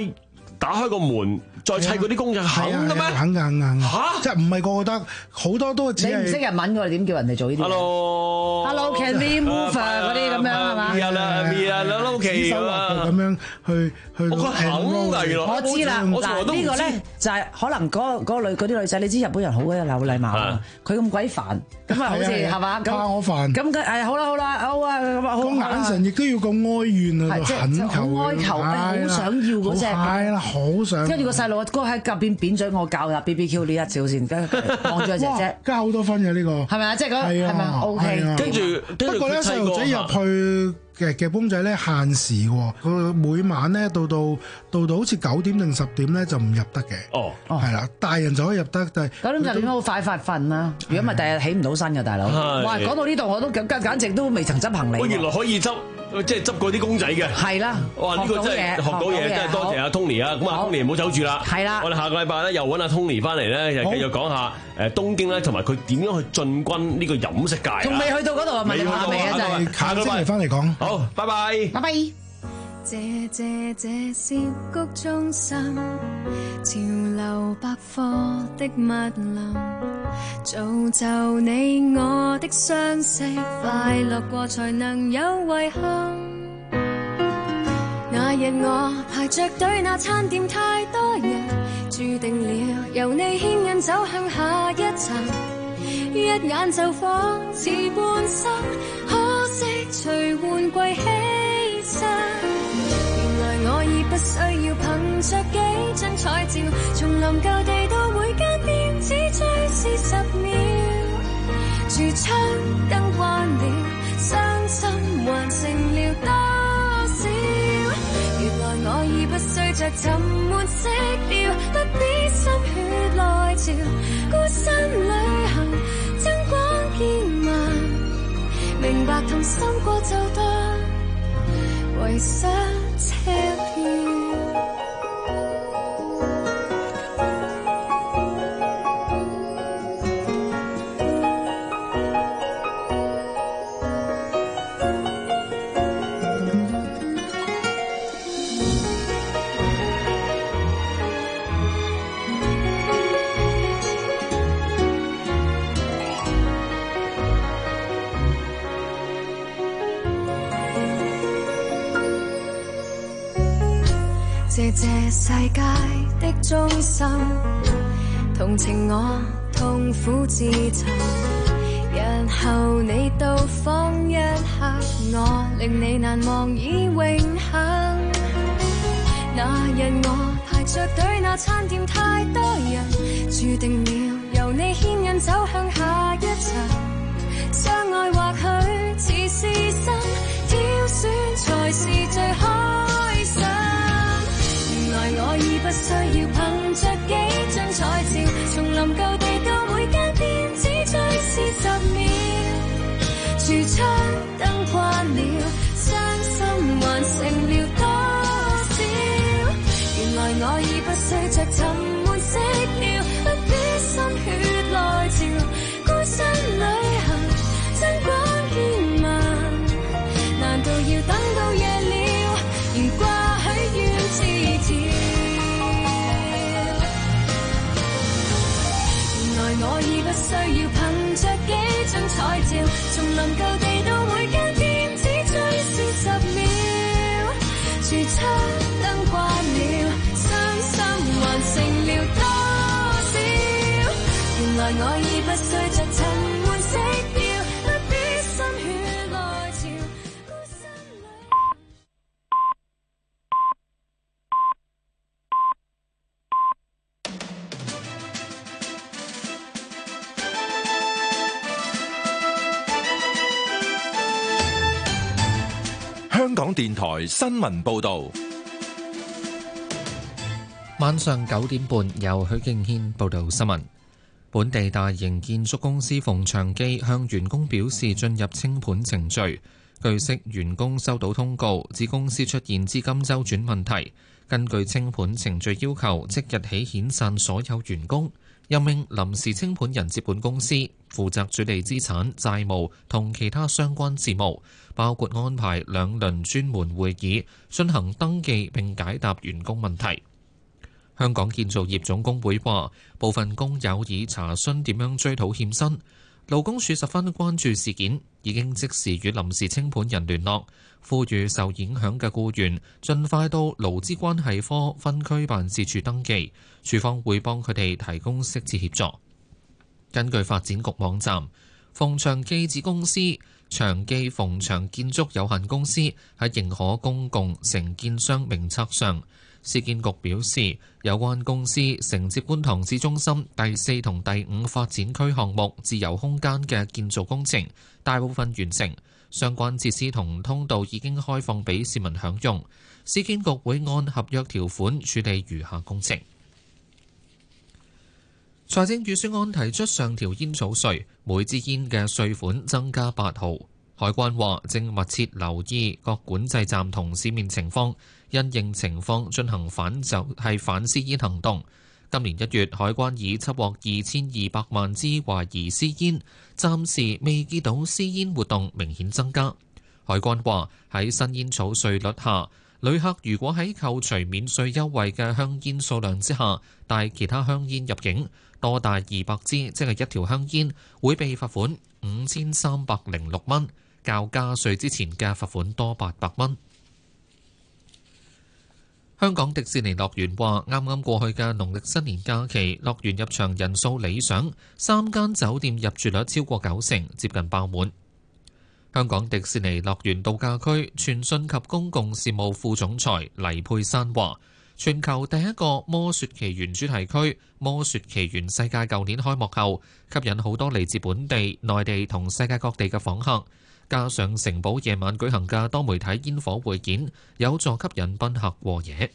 打開個門再砌嗰啲公仔肯嘅咩？ 肯硬硬嚇， 即係唔係個個得，好多都只係你唔識日文㗎，你點叫人哋做呢啲 ？Hello，Hello，Can we move 嗰啲咁樣係嘛？ 係啦，係啦 ，Hello，K 手畫步咁樣去去。 我覺得肯㗎，原來我知啦。嗱呢個咧就係可能嗰嗰女嗰啲女仔，你知日本人好鬼有禮貌啊，佢咁鬼煩，咁啊好似係嘛？ 怕我煩。 咁佢誒好啦好啦好啊咁啊好。 個眼神亦都要個哀怨啊，懇求哀求，好想要嗰隻。 係啦，好想。 跟住個細路哥喺隔邊扁嘴，我教下 B B Q 呢一招先，跟住望住隻啫， 加好多分嘅呢個， 係咪啊？即係嗰係咪 O K？ 跟住不過咧，細路仔入去嘅嘅公仔咧限時喎，佢每晚咧到到到到好似九點定十點咧就唔入得嘅。 哦， 係啦，大人就可以入得，但係九點十點好快發瞓啦。如果唔係，第日起唔到身嘅大佬。哇！講到呢度我都簡簡直都未曾執行李。 我原來可以執。即係執過啲公仔嘅， 係啦， 哇！呢個真係學到嘢，真係多謝阿 Tony 啊！咁啊，Tony 唔好走住啦， 係啦， 我哋下個禮拜咧又揾阿 Tony 翻嚟咧，又繼續講下誒東京咧，同埋佢點樣去進軍呢個飲食界。 仲未去到嗰度啊？問下未啊？真係下個禮拜翻嚟講。 好，拜拜， 拜拜。 謝謝這是谷中心，潮流百貨的密林，造就你我的相識，快樂過才能有遺憾。那日我排着隊，那餐店太多人，注定了由你牽引走向下一層，一眼就仿似半生，可惜隨換季犧牲。我已不需要憑着幾張彩照，從臨舊地到每間店只追視十秒，櫥窗燈關了，傷心還剩了多少？原來我已不需着沉悶色調，不必心血來潮，孤身旅行增廣見聞，明白同心過就得，為想車票。謝謝世界的中心，同情我痛苦自尋，日後你到訪一刻，我令你難忘已永恆。那日我排着隊，那餐店太多人，注定了由你牽引走向下一層，相愛或許似是心，挑選才是最開心。我已不需要憑着幾張彩照，從臨舊地到每間店只追視十秒，櫥窗燈關了，傷心還剩了多少？原來我已不需着沉悶色調，不必心血來潮，孤身旅行增廣見聞，難道要等到夜了，如掛許願字條？我已不需要憑着幾張彩照，從臨舊地到每間店只追視十秒，櫥窗燈關了，傷心還剩了多少？原來我已不需着沉悶色調，不必心血來潮。 香港電台新聞報道， 晚上九點半由許敬軒報道新聞。本地大型建築公司馮祥記向員工表示進入清盤程序。據悉，員工收到通告，指公司出現資金周轉問題，根據清盤程序要求，即日起遣散所有員工，任命臨時清盤人接管公司，負責處理資產、債務同其他相關事務，包括安排兩輪專門會議，進行登記並解答員工問題。 香港建造業總工會話，部分工友已查詢點樣追討欠薪，勞工處十分關注事件，已經即時與臨時清盤人聯絡，呼籲受影響嘅僱員盡快到勞資關係科分區辦事處登記，處方會幫佢哋提供適切協助。根據發展局網站，鳳翔記子公司長記鳳翔建築有限公司喺認可公共承建商名冊上。市建局表示，有關公司承接觀塘市中心第四同第五發展區項目自由空間嘅建造工程大部分完成，相關設施同通道已經開放俾市民享用。市建局會按合約條款處理餘下工程。財政預算案提出上調煙草稅，每支煙嘅稅款增加八毫。海關話正密切留意各管制站同市面情況，因應情況進行反就係反私煙行動。今年一月，海關已緝獲二千二百萬支懷疑私煙，暫時未見到私煙活動明顯增加。海關話喺新煙草稅率下，旅客如果喺扣除免稅優惠嘅香煙數量之下帶其他香煙入境，多帶二百支，即係一條香煙，會被罰款五千三百零六蚊，較加稅之前嘅罰款多八百蚊。香港迪士尼樂園話，啱啱過去嘅農曆新年假期，樂園入場人數理想，三間酒店入住率超過九成，接近爆滿。香港迪士尼樂園度假區傳訊及公共事務副總裁黎佩珊話，全球第一個魔雪奇緣主題區魔雪奇緣世界舊年開幕後，吸引好多嚟自本地、內地同世界各地嘅訪客，加上城堡夜晚舉行嘅多媒體煙火匯演，有助吸引賓客過夜。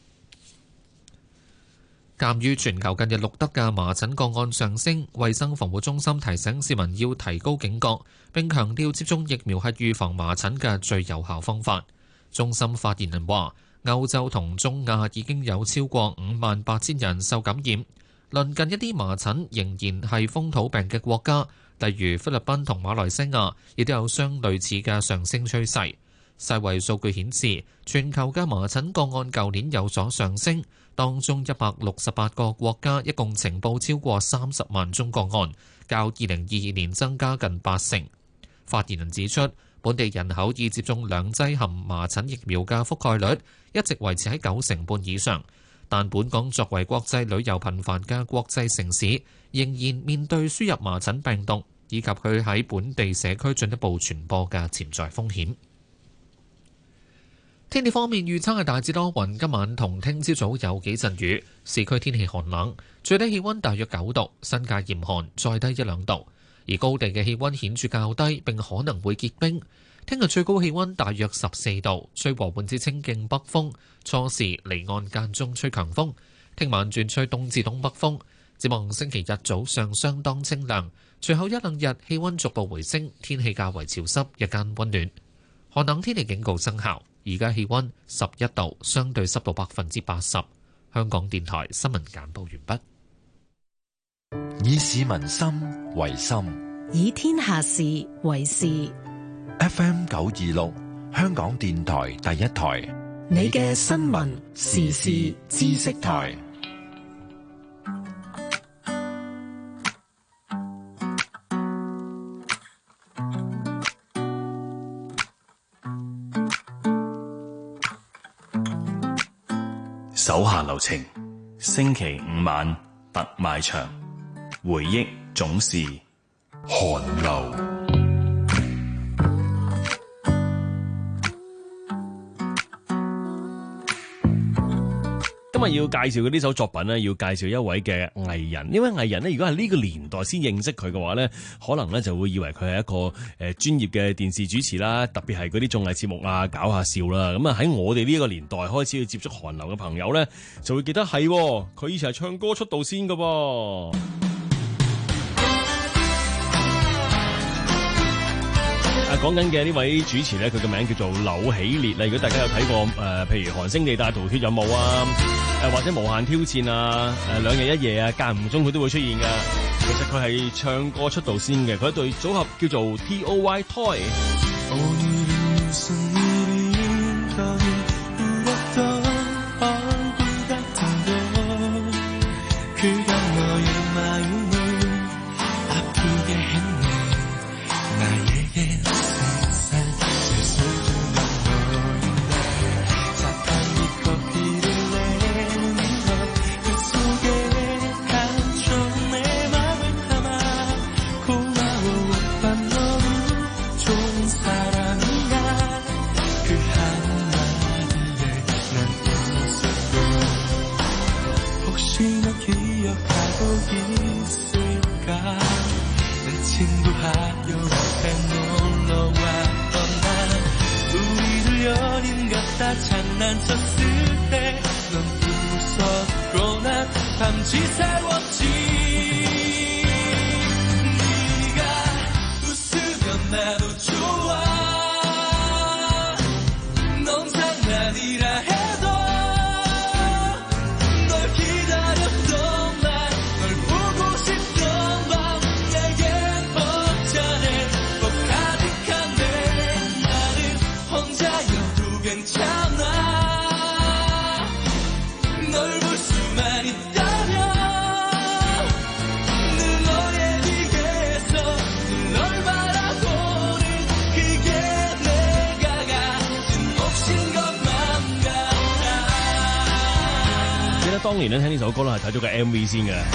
鑑於全球近日錄得嘅麻疹個案上升，衛生防護中心提醒市民要提高警覺，並強調接種疫苗係預防麻疹嘅最有效方法。中心發言人話，歐洲同中亞已經有超過五萬八千人受感染，鄰近一啲麻疹仍然係風土病嘅國家，例如菲律賓同馬來西亞，亦都有相類似嘅上升趨勢。世衛數據顯示，全球嘅麻疹個案舊年有所上升，當中一百六十八個國家一共呈報超過三十萬宗個案，較二零二二年增加近八成。發言人指出，本地人口已接種兩劑含麻疹疫苗嘅覆蓋率一直維持喺九成半以上，但本港作為國際旅遊頻繁嘅國際城市，仍然面對輸入麻疹病毒以及佢喺本地社區進一步傳播嘅潛在風險。天氣方面預測係大致多雲，今晚同聽朝早有幾陣雨，市區天氣寒冷，最低氣溫大約九度，新界嚴寒，再低一兩度。而高地嘅氣溫顯著較低，並可能會結冰。聽日最高氣溫大約十四度，吹和緩至清勁北風，初時離岸間中吹強風。聽晚轉吹東至東北風。展望星期日早上相當清涼，隨後一兩日氣溫逐步回升，天氣較為潮濕，日間溫暖。寒冷天氣警告生效。而家氣溫十一度，相對濕度百分之八十。香港電台新聞簡報完畢。以市民心為心， 以天下事為事。 F M 九二六，香港電台第一台， 你嘅新聞時事知識台。 手下留情，星期五晚特賣場，回憶總是寒流。 今日要介紹嘅呢首作品呢，要介紹一位嘅藝人。呢位藝人呢，如果係呢個年代先認識佢嘅話呢，可能呢就會以為佢係一個誒專業嘅電視主持啦，特別係嗰啲綜藝節目啊，搞下笑啦。咁啊喺我哋呢個年代開始去接觸韓流嘅朋友呢，就會記得係佢以前係唱歌出道先㗎噃。講緊嘅呢位主持咧，佢嘅名叫做柳喜烈啦。如果大家有睇過誒、呃，譬如韓星地帶逃脫任務啊，誒或者無限挑戰啊，誒兩日一夜啊，間唔中佢都會出現噶。其實佢係唱歌出道先嘅，佢一隊組合叫做 T O Y Toy。 장난쳤을 때 넌 웃었구나 밤지 새웠지 네가 웃으면 나도 좋아 넌 장난이라 해도 널 기다렸던 날 널 보고 싶던 밤 내게 벅차네 복 가득한데 나는 혼자여도 괜찮아 널 볼 수만 있다면 늘 너의 위에서 늘 널 바라보는 그게 내가 가진 몫인 것만 같아 記得當年咧聽呢首歌咧係睇咗個 M V 先嘅，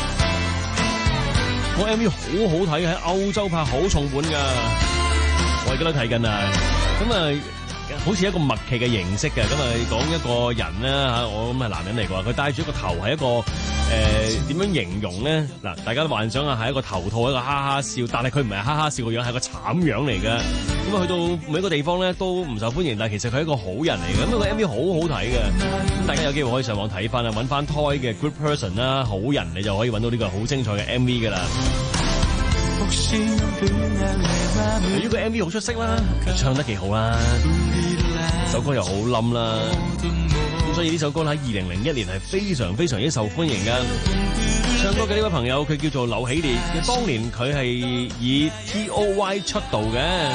個 M V 好好睇，喺歐洲拍，好重本㗎，我而家都睇緊啊，咁啊。好似一個默劇嘅形式嘅，咁啊講一個人啦嚇，我諗係男人嚟㗎，佢戴住一個頭係一個誒點樣形容咧？嗱，大家都幻想下係一個頭套，一個哈哈笑，但係佢唔係哈哈笑個樣，係個慘樣嚟嘅。咁啊去到每一個地方咧都唔受歡迎，但係其實佢係一個好人嚟嘅。咁個 M V 好好睇嘅，咁大家有機會可以上網睇翻啊，揾翻 Toy 嘅 Good Person 啦，好人你就可以揾到呢個好精彩嘅 M V 㗎啦。由於個 M V 好出色啦，唱得幾好啦，首歌又好冧啦，咁所以呢首歌喺二零零一年係非常非常之受歡迎噶。唱歌嘅呢位朋友佢叫做柳喜烈，當年佢係以 T O Y 出道嘅。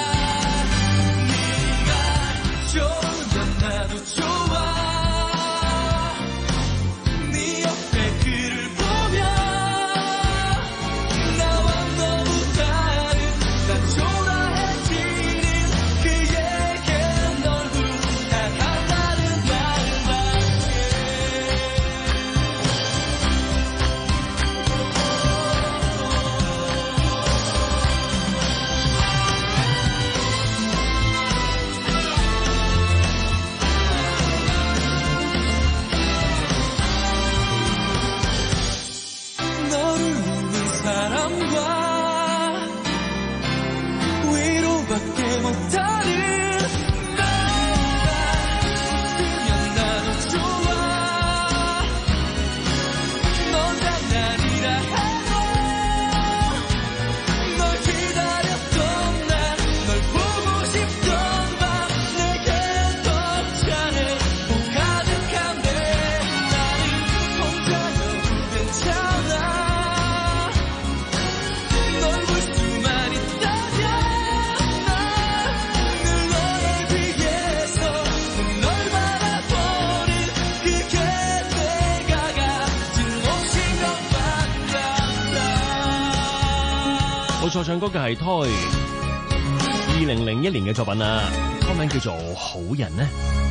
冇錯，唱歌嘅係 Toy， 二零零一年嘅作品啊，歌名叫做《好人》呢。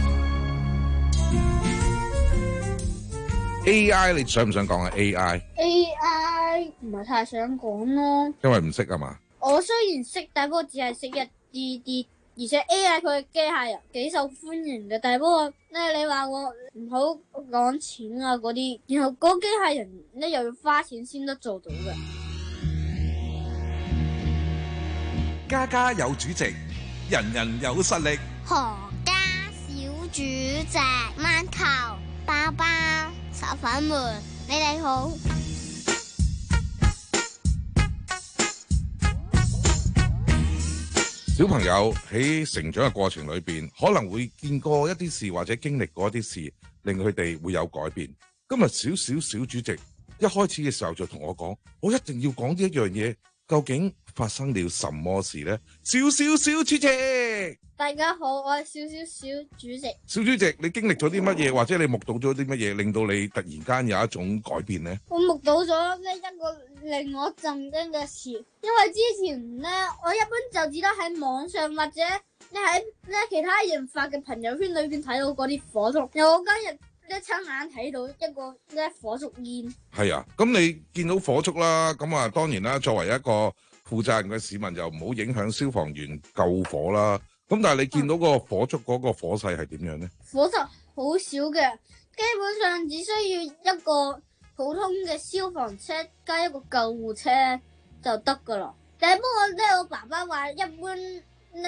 A I 你想唔想講啊 ？A I？A I 唔係太想講咯， 因為唔識啊嘛。 我雖然識，但不過只係識一啲啲，而且 A I 佢嘅機械人幾受歡迎嘅，但係不過咧你話我唔好講錢啊嗰啲，然後嗰機械人咧又要花錢先得做到嘅。 家家有主席，人人有實力。 何家小主席，饅頭、包包、手粉們，你哋好。 小朋友喺成長嘅過程裏邊，可能會見過一啲事或者經歷過一啲事，令佢哋會有改變。今日小小小主席一開始嘅時候就同我講，我一定要講呢一樣嘢。究竟發生了什麼事呢？小小小主席， 大家好，我係小小小主席。 小主席，你經歷咗啲乜嘢，或者你目睹咗啲乜嘢，令到你突然間有一種改變呢？ 我目睹咗呢一個令我震驚嘅事，因為之前呢，我一般就只得喺網上或者你喺咧其他人發嘅朋友圈裏邊睇到嗰啲火燭，然後我今日一親眼睇到一個咧火燭煙。係啊，咁你見到火燭啦，咁啊當然啦，作為一個負責任嘅市民，就唔好影響消防員救火啦。咁但係你見到個火燭嗰個火勢係點樣呢？ 火勢好少嘅，基本上只需要一個普通嘅消防車加一個救護車就得噶啦。但係不過咧，我爸爸話一般咧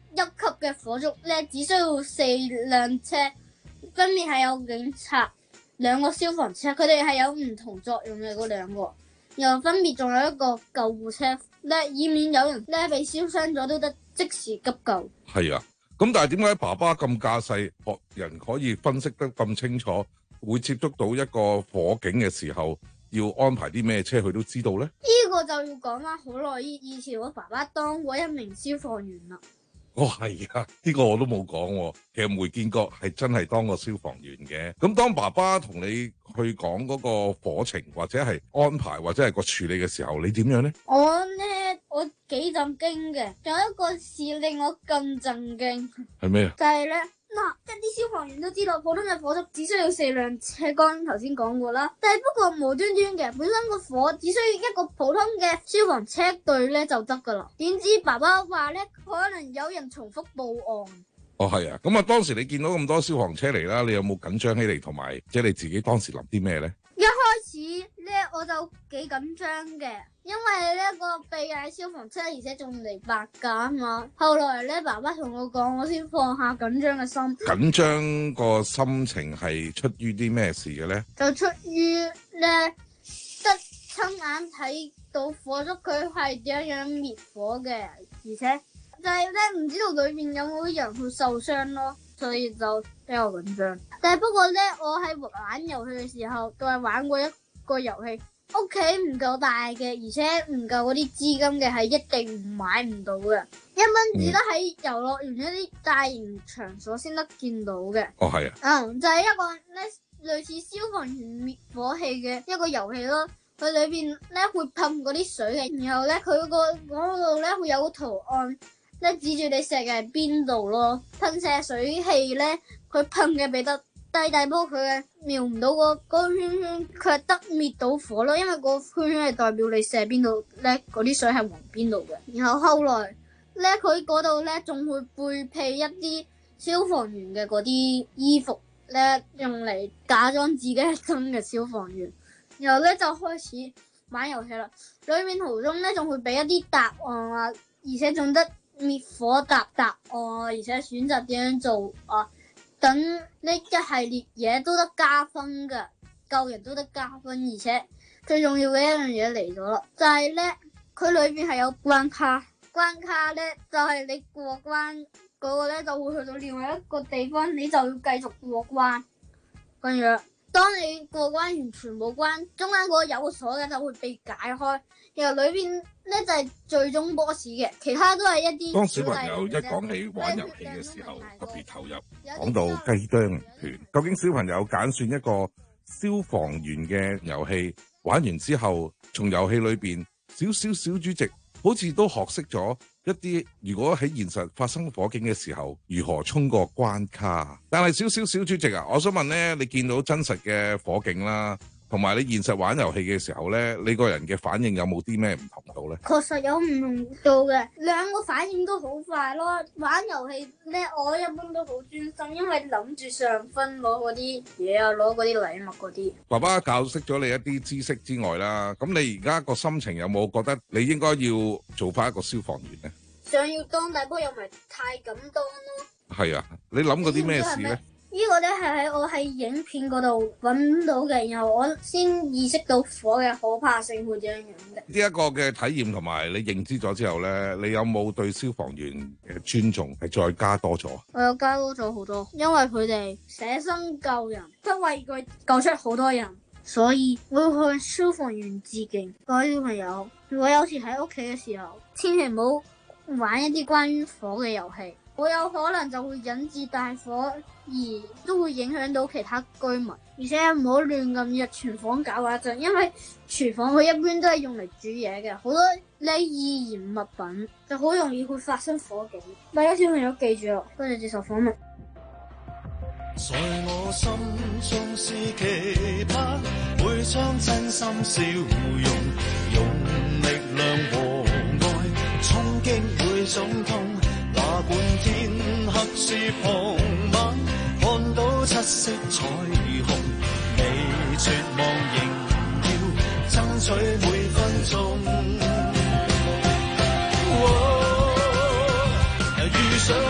一級嘅火燭咧，只需要四輛車，分別係有警察、兩個消防車，佢哋係有唔同作用嘅嗰兩個，又分別仲有一個救護車咧，以免有人咧被燒傷咗都得即時急救。 係啊，咁但係點解爸爸咁架勢學人可以分析得咁清楚，會接觸到一個火警嘅時候要安排啲咩車，佢都知道呢？ 呢個就要講翻好耐，以以前我爸爸當過一名消防員啦。 哦，係啊，呢個我都冇講喎。其實梅建國係真係當過消防員嘅。咁當爸爸同你去講嗰個火情或者係安排或者係個處理嘅時候，你點樣呢？ 我呢，我幾震驚嘅。仲有一個事令我更震驚， 係咩啊？ 就係呢。嗱，一啲消防員都知道，普通嘅火燭只需要四輛車，剛頭先講過啦。但係不過無端端嘅，本身個火只需要一個普通嘅消防車隊咧就得噶啦。點知爸爸話咧，可能有人重複報案。 哦，係啊。咁啊，當時你見到咁多消防車嚟啦，你有冇緊張起嚟，同埋即係你自己當時諗啲咩咧？ 一開始咧我就幾緊張嘅，因為呢個秘係消防車，而且仲嚟白架啊嘛。後來咧爸爸同我講，我先放下緊張嘅心。 緊張個心情係出於啲咩事嘅咧？ 就出於咧得親眼睇到火燭佢係點樣滅火嘅，而且就係咧唔知道裏面有冇人會受傷咯。所以就比較緊張，但係不過咧，我喺玩遊戲嘅時候，都係玩過一個遊戲，屋企唔夠大嘅，而且唔夠嗰啲資金嘅，係一定買唔到嘅，一蚊只得喺遊樂園一啲大型場所先得見到嘅。 哦，係啊。 嗯，就係、是、一個咧類似消防員滅火器嘅一個遊戲咯。佢裏邊咧會噴嗰啲水嘅，然後咧佢個嗰度咧會有個圖案。咧指住你射嘅係邊度咯？噴射水器咧，佢噴嘅比得低，大波佢嘅瞄唔到個嗰個圈圈，佢係得滅到火咯。因為個圈圈係代表你射邊度咧，嗰啲水係往邊度嘅。然後後來咧，佢嗰度咧仲會配備一啲消防員嘅嗰啲衣服咧，用嚟假裝自己係真嘅消防員。然後咧就開始玩遊戲啦。裏面途中咧仲會俾一啲答案啊，而且仲得滅火答答案，而且選擇點樣做啊，等呢一系列嘢都得加分㗎，救人都得加分，而且最重要嘅一樣嘢嚟咗啦，就係咧佢裏邊係有關卡，關卡咧就係、是、你過關嗰個咧就會去到另外一個地方，你就要繼續過關，跟住當你過關完全部關，中間嗰個有鎖嘅就會被解開。然後裏邊咧就係、是、最終 boss 嘅，其他都係一啲。 當小朋友一講起玩遊戲嘅時候，特別投入。講到雞啄團，究竟小朋友揀選一個消防員嘅遊戲，玩完之後，從遊戲裏邊少少小主席，好似都學識咗一啲，如果喺現實發生火警嘅時候，如何衝過關卡。但係少少小主席啊，我想問咧，你見到真實嘅火警啦，同埋你現實玩遊戲嘅時候咧，你個人嘅反應有冇啲咩唔同到咧？ 確實有唔同到嘅，兩個反應都好快咯。玩遊戲咧，我一般都好專心，因為諗住上分攞嗰啲嘢啊，攞嗰啲禮物嗰啲。爸爸教識咗你一啲知識之外啦，咁你而家個心情有冇覺得你應該要做翻一個消防員咧？想要當，但不過又唔係太敢當咯。係啊，你諗過啲咩事咧？呢個咧係喺我喺影片嗰度揾到嘅，然後我先意識到火嘅可怕性會點樣樣嘅。呢一個嘅體驗同埋你認知咗之後咧，你有冇對消防員嘅尊重係再加多咗？我有加多咗好多，因為佢哋捨身救人，不畏懼救出好多人，所以我要向消防員致敬。各位小朋友，如果有時喺屋企嘅時候，千祈唔好玩一啲關於火嘅遊戲，會有可能就會引致大火。而都會影響到其他居民，而且唔好亂咁入廚房搞一陣，因為廚房佢一般都係用嚟煮嘢嘅，好多呢易燃物品就好容易會發生火警。大家小朋友記住咯，多謝接受訪問。在我心中是期盼，會將真心笑容，用力量和愛衝擊每種痛，哪管天黑是傍晚，看到七色彩虹，你絕望仍要爭取每分鐘。哦，遇上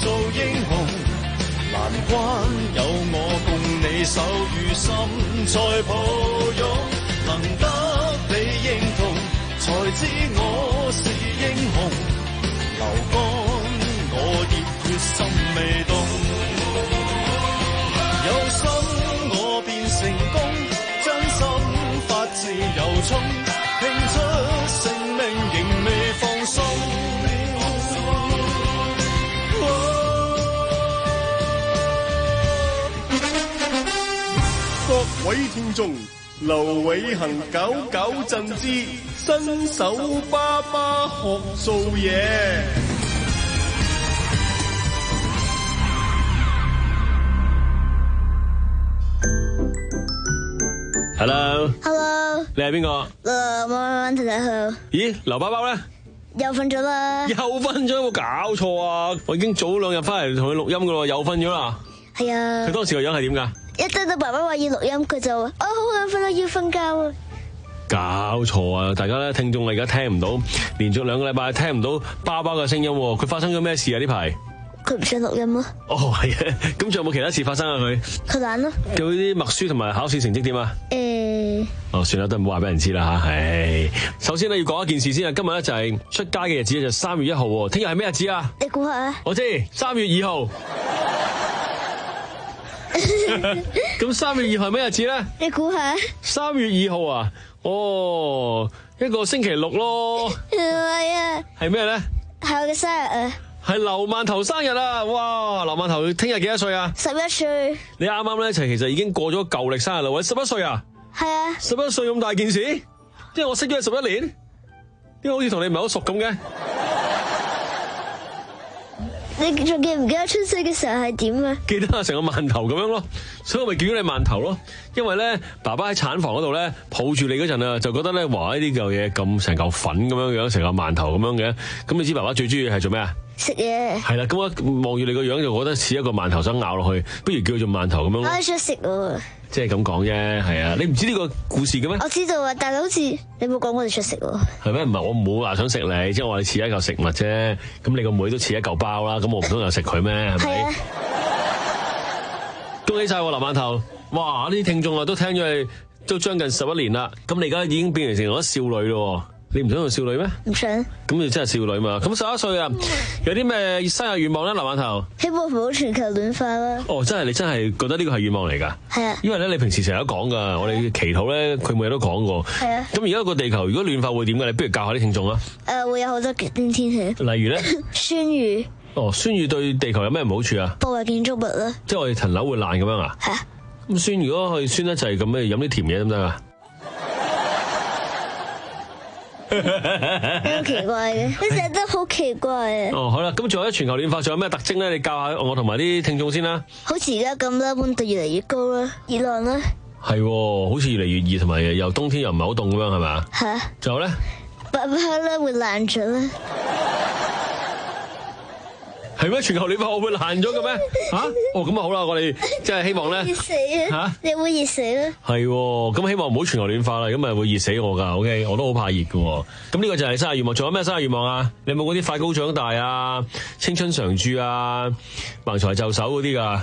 做英雄，難關有我共你手與心再抱擁，能得你認同，才知我是英雄。流乾我熱血心未動，有心我便成功，真心發自由衷，拼出性命仍未放鬆。 各位聽眾，劉偉恒搞搞震之新手爸爸學做嘢。 Hello，Hello， 你係邊個？ 誒，我揾睇睇佢。 咦，劉包包咧？ 又瞓咗啦。 又瞓咗，有冇搞錯啊？我已經早兩日翻嚟同佢錄音噶咯，又瞓咗啦。 係啊。 佢當時個樣係點噶？ 一聽到爸爸話要錄音，佢就話：我好眼瞓啊，要瞓覺啊！ 搞錯啊！大家咧，聽眾，我而家聽唔到，連續兩個禮拜聽唔到爸爸嘅聲音，佢發生咗咩事啊？呢排佢唔想錄音咯。 哦，係啊，咁仲有冇其他事發生啊？佢佢懶咯。 佢啲默書同埋考試成績點啊？ 誒、欸， 哦，算啦，都唔好話俾人知啦吓。唉，首先咧要講一件事先啊，今日咧就係出街嘅日子，就係三月一號，聽日係咩日子啊？ 你估下啊？ 我知，三月二號。咁三月二號係咩日子咧？ 你估下？ 三月二號啊，哦，一個星期六咯。 唔係啊。 係咩咧？ 係我嘅生日啊。 係劉饅頭生日啊！哇，劉饅頭聽日幾多歲啊？ 十一歲。你啱啱咧就其實已經過咗舊歷生日啦，喂，十一歲啊？ 係啊。十一歲咁大件事？因為我識咗你十一年，點解好似同你唔係好熟咁嘅？ 你仲記唔記得出世嘅時候係點啊？ 記得啊，成個饅頭咁樣咯，所以我咪叫咗你饅頭咯。因為咧，爸爸喺產房嗰度咧抱住你嗰陣啊，就覺得咧，哇！呢啲嚿嘢咁成嚿粉咁樣樣，成個饅頭咁樣嘅。咁你知爸爸最中意係做咩啊？ 食嘢。係啦，咁我望住你個樣就覺得似一個饅頭想咬落去，不如叫佢做饅頭咁樣。 我係想食喎。 即係咁講啫，係啊！你唔知呢個故事嘅咩？ 我知道啊，但係好似你冇講我哋想食喎。 係咩？唔係我唔會話想食你，即係我話你似一嚿食物啫。咁你個妹都似一嚿包啦，咁我唔通又食佢咩？係咪？啊、恭喜晒我劉饅頭！哇！呢啲聽眾啊都聽咗你都將近十一年啦。咁你而家已經變成成咗少女咯。你唔想做少女咩？ 唔想。咁你真係少女嘛？咁十一歲啊，有啲咩生日願望咧？劉饅頭希望唔好全球暖化啦。 哦，真係你真係覺得呢個係願望嚟㗎？ 係啊。 因為咧，你平時成日都講㗎，我哋祈禱咧，佢每日都講過。 係啊。 咁而家個地球如果暖化會點㗎？你不如教下啲聽眾啊。 誒、呃，會有好多極端天氣。例如咧？ 酸雨。 哦，酸雨對地球有咩唔好處啊？ 破壞建築物啦。 即係我哋層樓會爛咁樣啊？ 係啊。 咁酸如果去酸得滯咁，咩飲啲甜嘢得唔得啊？ 好奇怪嘅，你成日都好奇怪啊！ 哦，好啦，咁仲有全球暖化仲有咩特徵咧？你教下我同埋啲聽眾先啦。 好似而家咁啦，溫度越嚟越高啦，熱浪啦。 係，好似越嚟越熱，同埋又冬天又唔係好凍咁樣，係咪啊？ 係啊。 仲有咧？ 爸爸咧會爛咗啦。 係咩？全球暖化我會爛咗嘅咩？吓、啊？哦，咁啊好啦，我哋即係希望咧。 熱死啊！吓、啊？你會熱死啊？ 係，咁希望唔好全球暖化啦，咁咪會熱死我噶。OK， 我都好怕熱嘅。咁呢個就係生日願望，仲有咩生日願望啊？你有冇嗰啲快高長大啊、青春常駐啊、橫財就手嗰啲噶？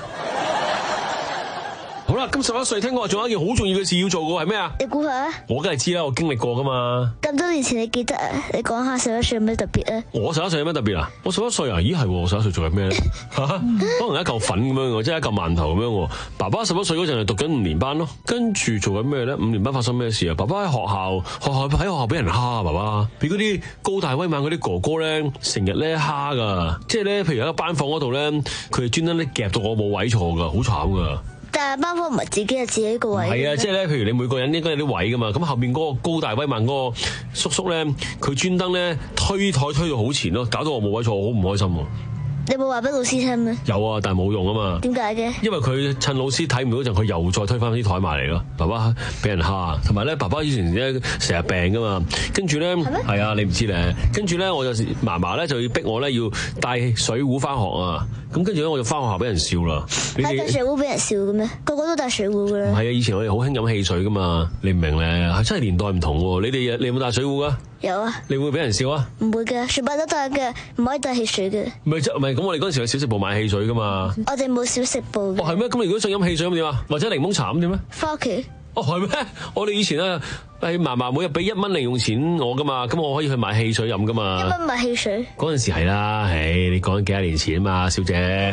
好啦，咁十一歲聽講話仲有一件好重要嘅事要做嘅係咩啊？ 你估下？ 我梗係知啦，我經歷過噶嘛。 咁多年前你記得啊？你講下十一歲有咩特別啊？ 我十一歲有咩特別啊？我十一歲啊？咦係，我十一歲做緊咩咧？可能一嚿粉咁樣，即係一嚿饅頭咁樣。爸爸十一歲嗰陣係讀緊五年班咯，跟住做緊咩咧？五年班發生咩事啊？爸爸喺學校，學校喺學校俾人蝦啊！爸爸俾嗰啲高大威猛嗰啲哥哥咧，成日咧蝦噶，即係咧，譬如喺個班房嗰度咧，佢哋專登咧夾到我冇位坐噶，好慘噶。 但係班房唔係自己係自己個位。 係啊，即係咧，譬如你每個人應該有啲位噶嘛，咁後面嗰個高大威猛嗰個叔叔咧，佢專登咧推台推到好前咯，搞到我冇位坐，我好唔開心喎。 你有冇話俾老師聽咩？ 有啊，但係冇用啊嘛。 點解嘅？ 因為佢趁老師睇唔到嗰陣，佢又再推翻啲台埋嚟咯。爸爸俾人蝦，同埋咧，爸爸以前咧成日病噶嘛，跟住咧係啊，你唔知咧。跟住咧，我就嫲嫲咧就要逼我咧要帶水壺翻學啊。咁跟住咧，我就翻學校俾人笑啦。 係帶水壺俾人笑嘅咩？個個都帶水壺噶啦。 係啊，以前我哋好興飲汽水噶嘛，你唔明咧？真係年代唔同喎。你哋你有冇帶水壺噶？ 有啊。 你會唔會俾人笑啊？ 唔會嘅，全部都帶嘅，唔可以帶汽水嘅。 唔係唔係，咁我哋嗰陣時去小食部買汽水噶嘛。 我哋冇小食部嘅。 哦，係咩？咁你如果想飲汽水咁點啊？或者檸檬茶咁點咧？ 返屋企。 哦，係咩？我哋以前啊，係嫲嫲每日俾一蚊零用錢我噶嘛，咁我可以去買汽水飲噶嘛。 一蚊買汽水。 嗰陣時係啦，唉，你講緊幾多年前啊嘛，小姐。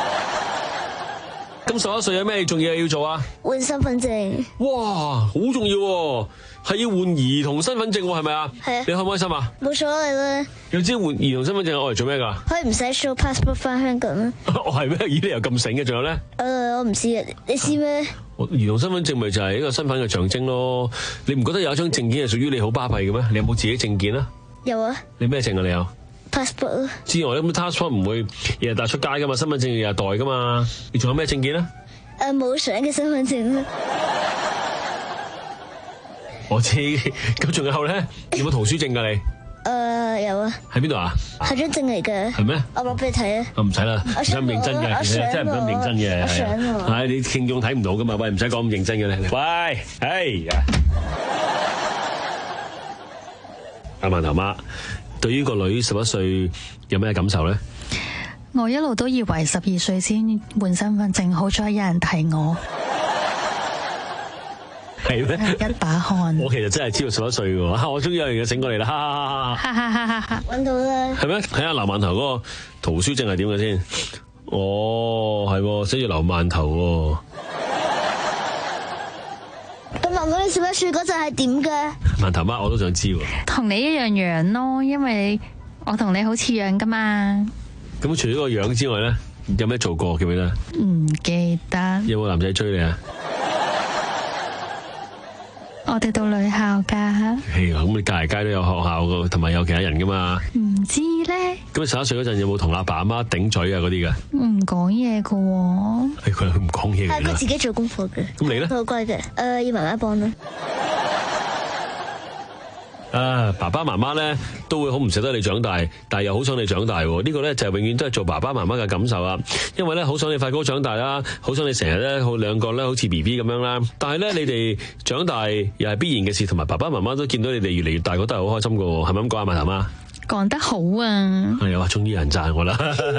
咁十一歲有咩重要嘢要做啊？ 換身份證。 哇，好重要喎，係要換兒童身份證喎，係咪啊？ 係啊。 你開唔開心啊？ 冇所謂啦。 你知換兒童身份證我嚟做咩㗎？ 可以唔使 show passport 翻香港啊？ 哦，係咩？咦，你又咁醒嘅？仲有咧？ 誒、呃，我唔知啊，你知咩？ 兒童身份證咪就係一個身份嘅象徵咯。你唔覺得有一張證件係屬於你好巴閉嘅咩？你有冇自己證件啊？ 有啊。 你咩證啊？你有？ passport 之外，咁 passport 唔會日日帶出街噶嘛，身份證日日帶噶嘛。你仲有咩證件啊？ 誒、呃，冇相嘅身份證啊。 我知，咁仲有咧？有冇圖書證噶你？ 誒、呃，有啊。 喺邊度啊？ 係張證嚟嘅。 係咩？ 我攞俾你睇啊。 我唔使啦，唔使咁認真嘅，其實真係唔使咁認真嘅。 我想喎。 係你聽眾睇唔到噶嘛？喂，唔使講咁認真嘅咧。喂，哎呀，阿饅頭媽，對於個女十一歲有咩感受咧？ 我一路都以為十二歲先換身份證，好彩有人提我。 係咩？ 一把汗。 我其實真係知道十一歲嘅喎，我終於有樣嘢醒過嚟啦！哈哈哈哈哈！ 揾到啦。 係咩？睇下劉饅頭嗰個圖書證係點嘅先。哦，係寫住劉饅頭喎。 咁問我你十一歲嗰陣係點嘅？ 饅頭媽我都想知喎。 同你一樣樣咯，因為我同你好似樣噶嘛。 咁除咗個樣之外咧，有咩做過記唔記得？ 唔記得。 有冇男仔追你啊？ 我哋讀女校噶。 係咁你隔籬街都有學校噶，同埋有其他人噶嘛？ 唔知咧。 咁你十一歲嗰陣有冇同阿爸阿媽頂嘴啊嗰啲噶？ 唔講嘢噶。 係佢唔講嘢嘅。 係佢自己做功課嘅。 咁你咧？ 好乖嘅。誒、呃，要媽媽幫啦。 啊，爸爸媽媽咧都會好唔捨得你長大，但係又好想你長大。呢、這個咧就係永遠都係做爸爸媽媽嘅感受啊！因為咧好想你快高長大啦，好想你成日咧好兩個咧好似 B B 咁樣啦。但係咧你哋長大又係必然嘅事，同埋爸爸媽媽都見到你哋越嚟越大，覺得係好開心噶，係咪咁講啊？饅頭媽講得好啊！ 係啊，終於有人讚我啦！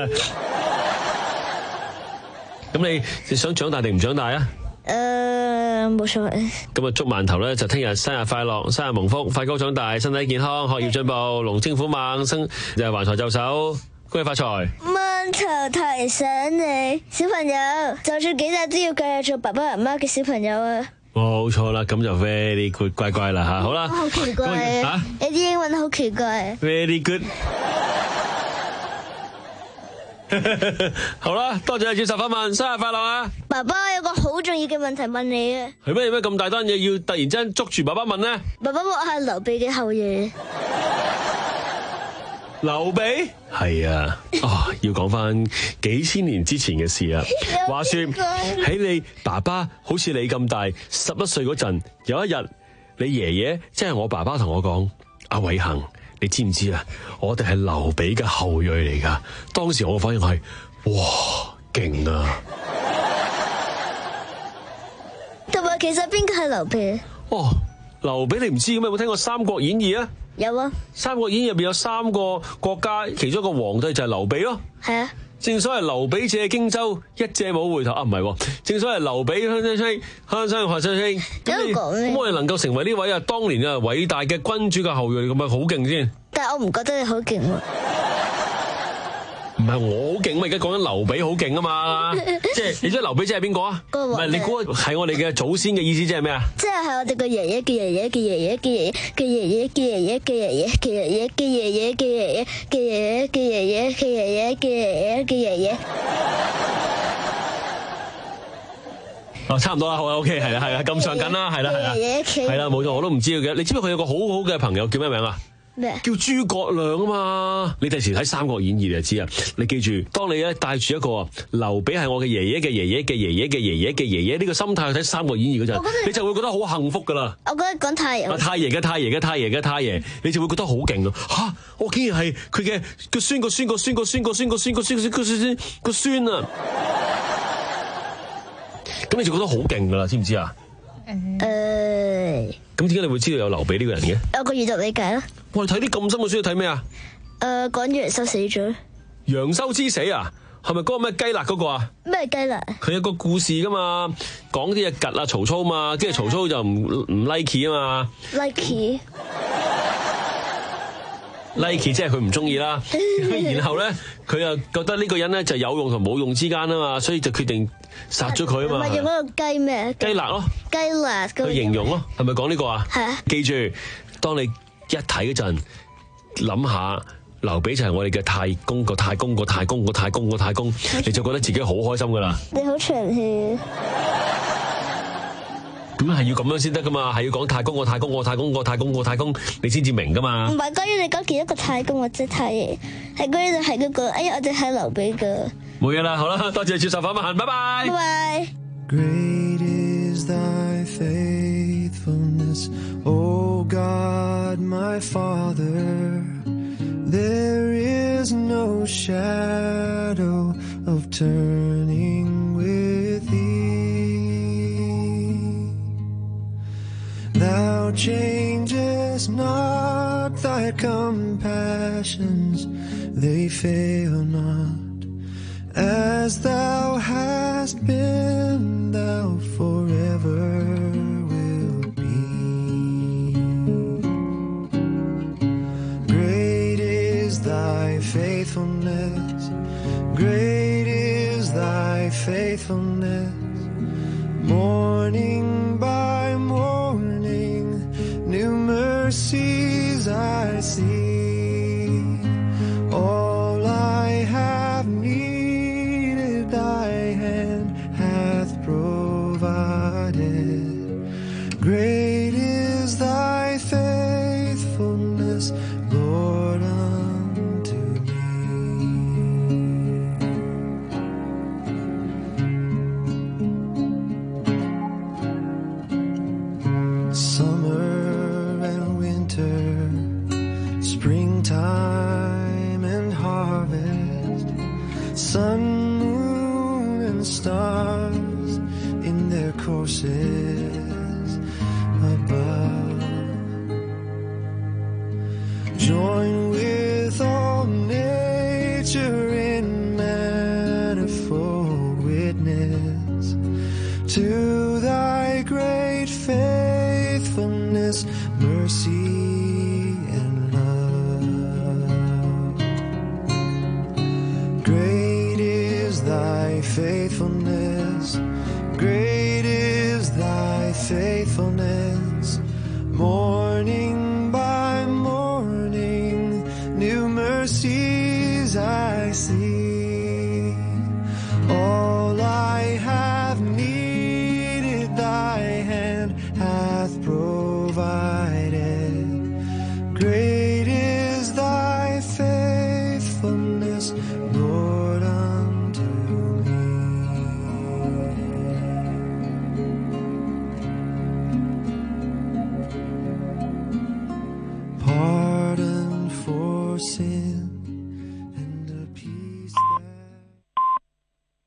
咁你你想長大定唔長大啊？ 誒、呃，冇所謂。 咁啊，祝饅頭咧就聽日生日快樂，生日蒙福，快高長大，身體健康，學業進步，龍精虎猛，生就係橫財就手，恭喜發財。 饅頭提醒你，小朋友就算幾大都要繼續做爸爸媽媽嘅小朋友啊！ 冇錯啦，咁就 very good，乖乖啦吓，好啦。 好奇怪啊！你啲英文好奇怪。 Very good。好啦，多謝你接受訪問，生日快樂啊！ 爸爸有個好重要嘅問題問你啊！ 係咩？有咩咁大單嘢要突然之間捉住爸爸問呢？ 爸爸我係劉備嘅後裔。 劉備係啊，哦，要講翻幾千年之前嘅事啊。話說喺你爸爸好似你咁大，十一歲嗰陣，有一日你爺爺即係我爸爸同我講：阿偉恒，你知唔知啊？我哋係劉備嘅後裔嚟噶。當時我嘅反應係：哇，勁啊！ 同埋其實邊個係劉備？ 哦，劉備你唔知嘅咩？有冇聽過《三國演義》啊？ 有啊，《 三國演義》入邊有三個國家，其中一個皇帝就係劉備咯。 係啊。 正所謂劉備借荊州，一借冇回頭啊！唔係，正所謂劉備香聲聲，香聲學聲聲。咁咁我哋能夠成為呢位啊當年啊偉大嘅君主嘅後裔，咁咪好勁先？ 但係我唔覺得你好勁喎。 唔係我好勁，咪而家講緊劉備好勁啊嘛！即係你知劉備即係邊個啊？唔係你估係我哋嘅祖先嘅意思，即係咩啊？ 即係係我哋個爺爺嘅爺爺嘅爺爺嘅爺爺嘅爺爺嘅爺爺嘅爺爺嘅爺爺嘅爺爺嘅爺爺嘅爺爺嘅爺爺嘅爺爺嘅爺爺嘅爺爺嘅爺爺。 哦，差唔多啦，好啦 ，OK， 係啦，係啦，咁上緊啦，係啦，係啦，係啦，冇錯，我都唔知嘅。你知唔知佢有個好好嘅朋友叫咩名啊？ 咩？ 叫諸葛亮啊嘛！你第時睇《三國演義》你就知啊！你記住，當你咧帶住一個劉備係我嘅爺爺嘅爺爺嘅爺爺嘅爺爺嘅爺爺呢個心態去睇《三國演義》嗰陣，你就會覺得好幸福噶啦！ 我覺得講太爺， 啊太爺嘅太爺嘅太爺嘅太爺，你就會覺得好勁咯！吓，我竟然係佢嘅個孫個孫個孫個孫個孫個孫個孫個孫個孫個孫啊！咁你就覺得好勁噶啦，知唔知啊？ 誒， 咁點解你會知道有劉備呢個人嘅？ 有個閱讀理解啦。 哇！你睇啲咁深嘅書，睇咩啊？ 誒，講楊修死咗。 楊修之死啊？係咪嗰個咩雞肋嗰個啊？ 咩雞肋？ 佢有個故事噶嘛，講啲嘢吉啊曹操嘛，跟住曹操就唔唔 like 啊嘛 ，like like 即係佢唔中意啦。然後咧，佢又覺得呢個人咧就有用同冇用之間啊嘛，所以就決定殺咗佢啊嘛。 唔係用嗰個雞咩？ 雞肋咯， 雞肋去形容咯，係咪講呢個啊？ 係啊。 記住，當你一睇嗰陣，諗下。劉備就係我哋嘅太公個太公個太公個太公個太公，你就覺得自己好開心噶啦。 你好長氣。 咁係要咁樣先得噶嘛，係要講太公個太公個太公個太公個太公，你先至明噶嘛。唔係關於你講幾多個太公或者太爺，係關於就係嗰個，哎呀，我哋係劉備噶。 冇嘢啦，好啦，多謝接受訪問，拜拜。 拜拜。 Great is thy faithfulness, O God, my Father. There is no shadow of turning with thee. Thou changest not, thy compassions, they fail not. As thou hast been, thou forever will be. Great is thy faithfulness, great is thy faithfulness. Morning by morning, new mercies I see. All I have needed, thy hand hath provided. Great is thy faithfulness, Lord, unto me. Summer and winter, springtime and harvest, sun, moon, and stars in their courses above. Join with all nature in manifold witness to thy great faithfulness, mercy, and love. Great is thy faithfulness, great is thy faithfulness. Morning by morning, new mercies I see.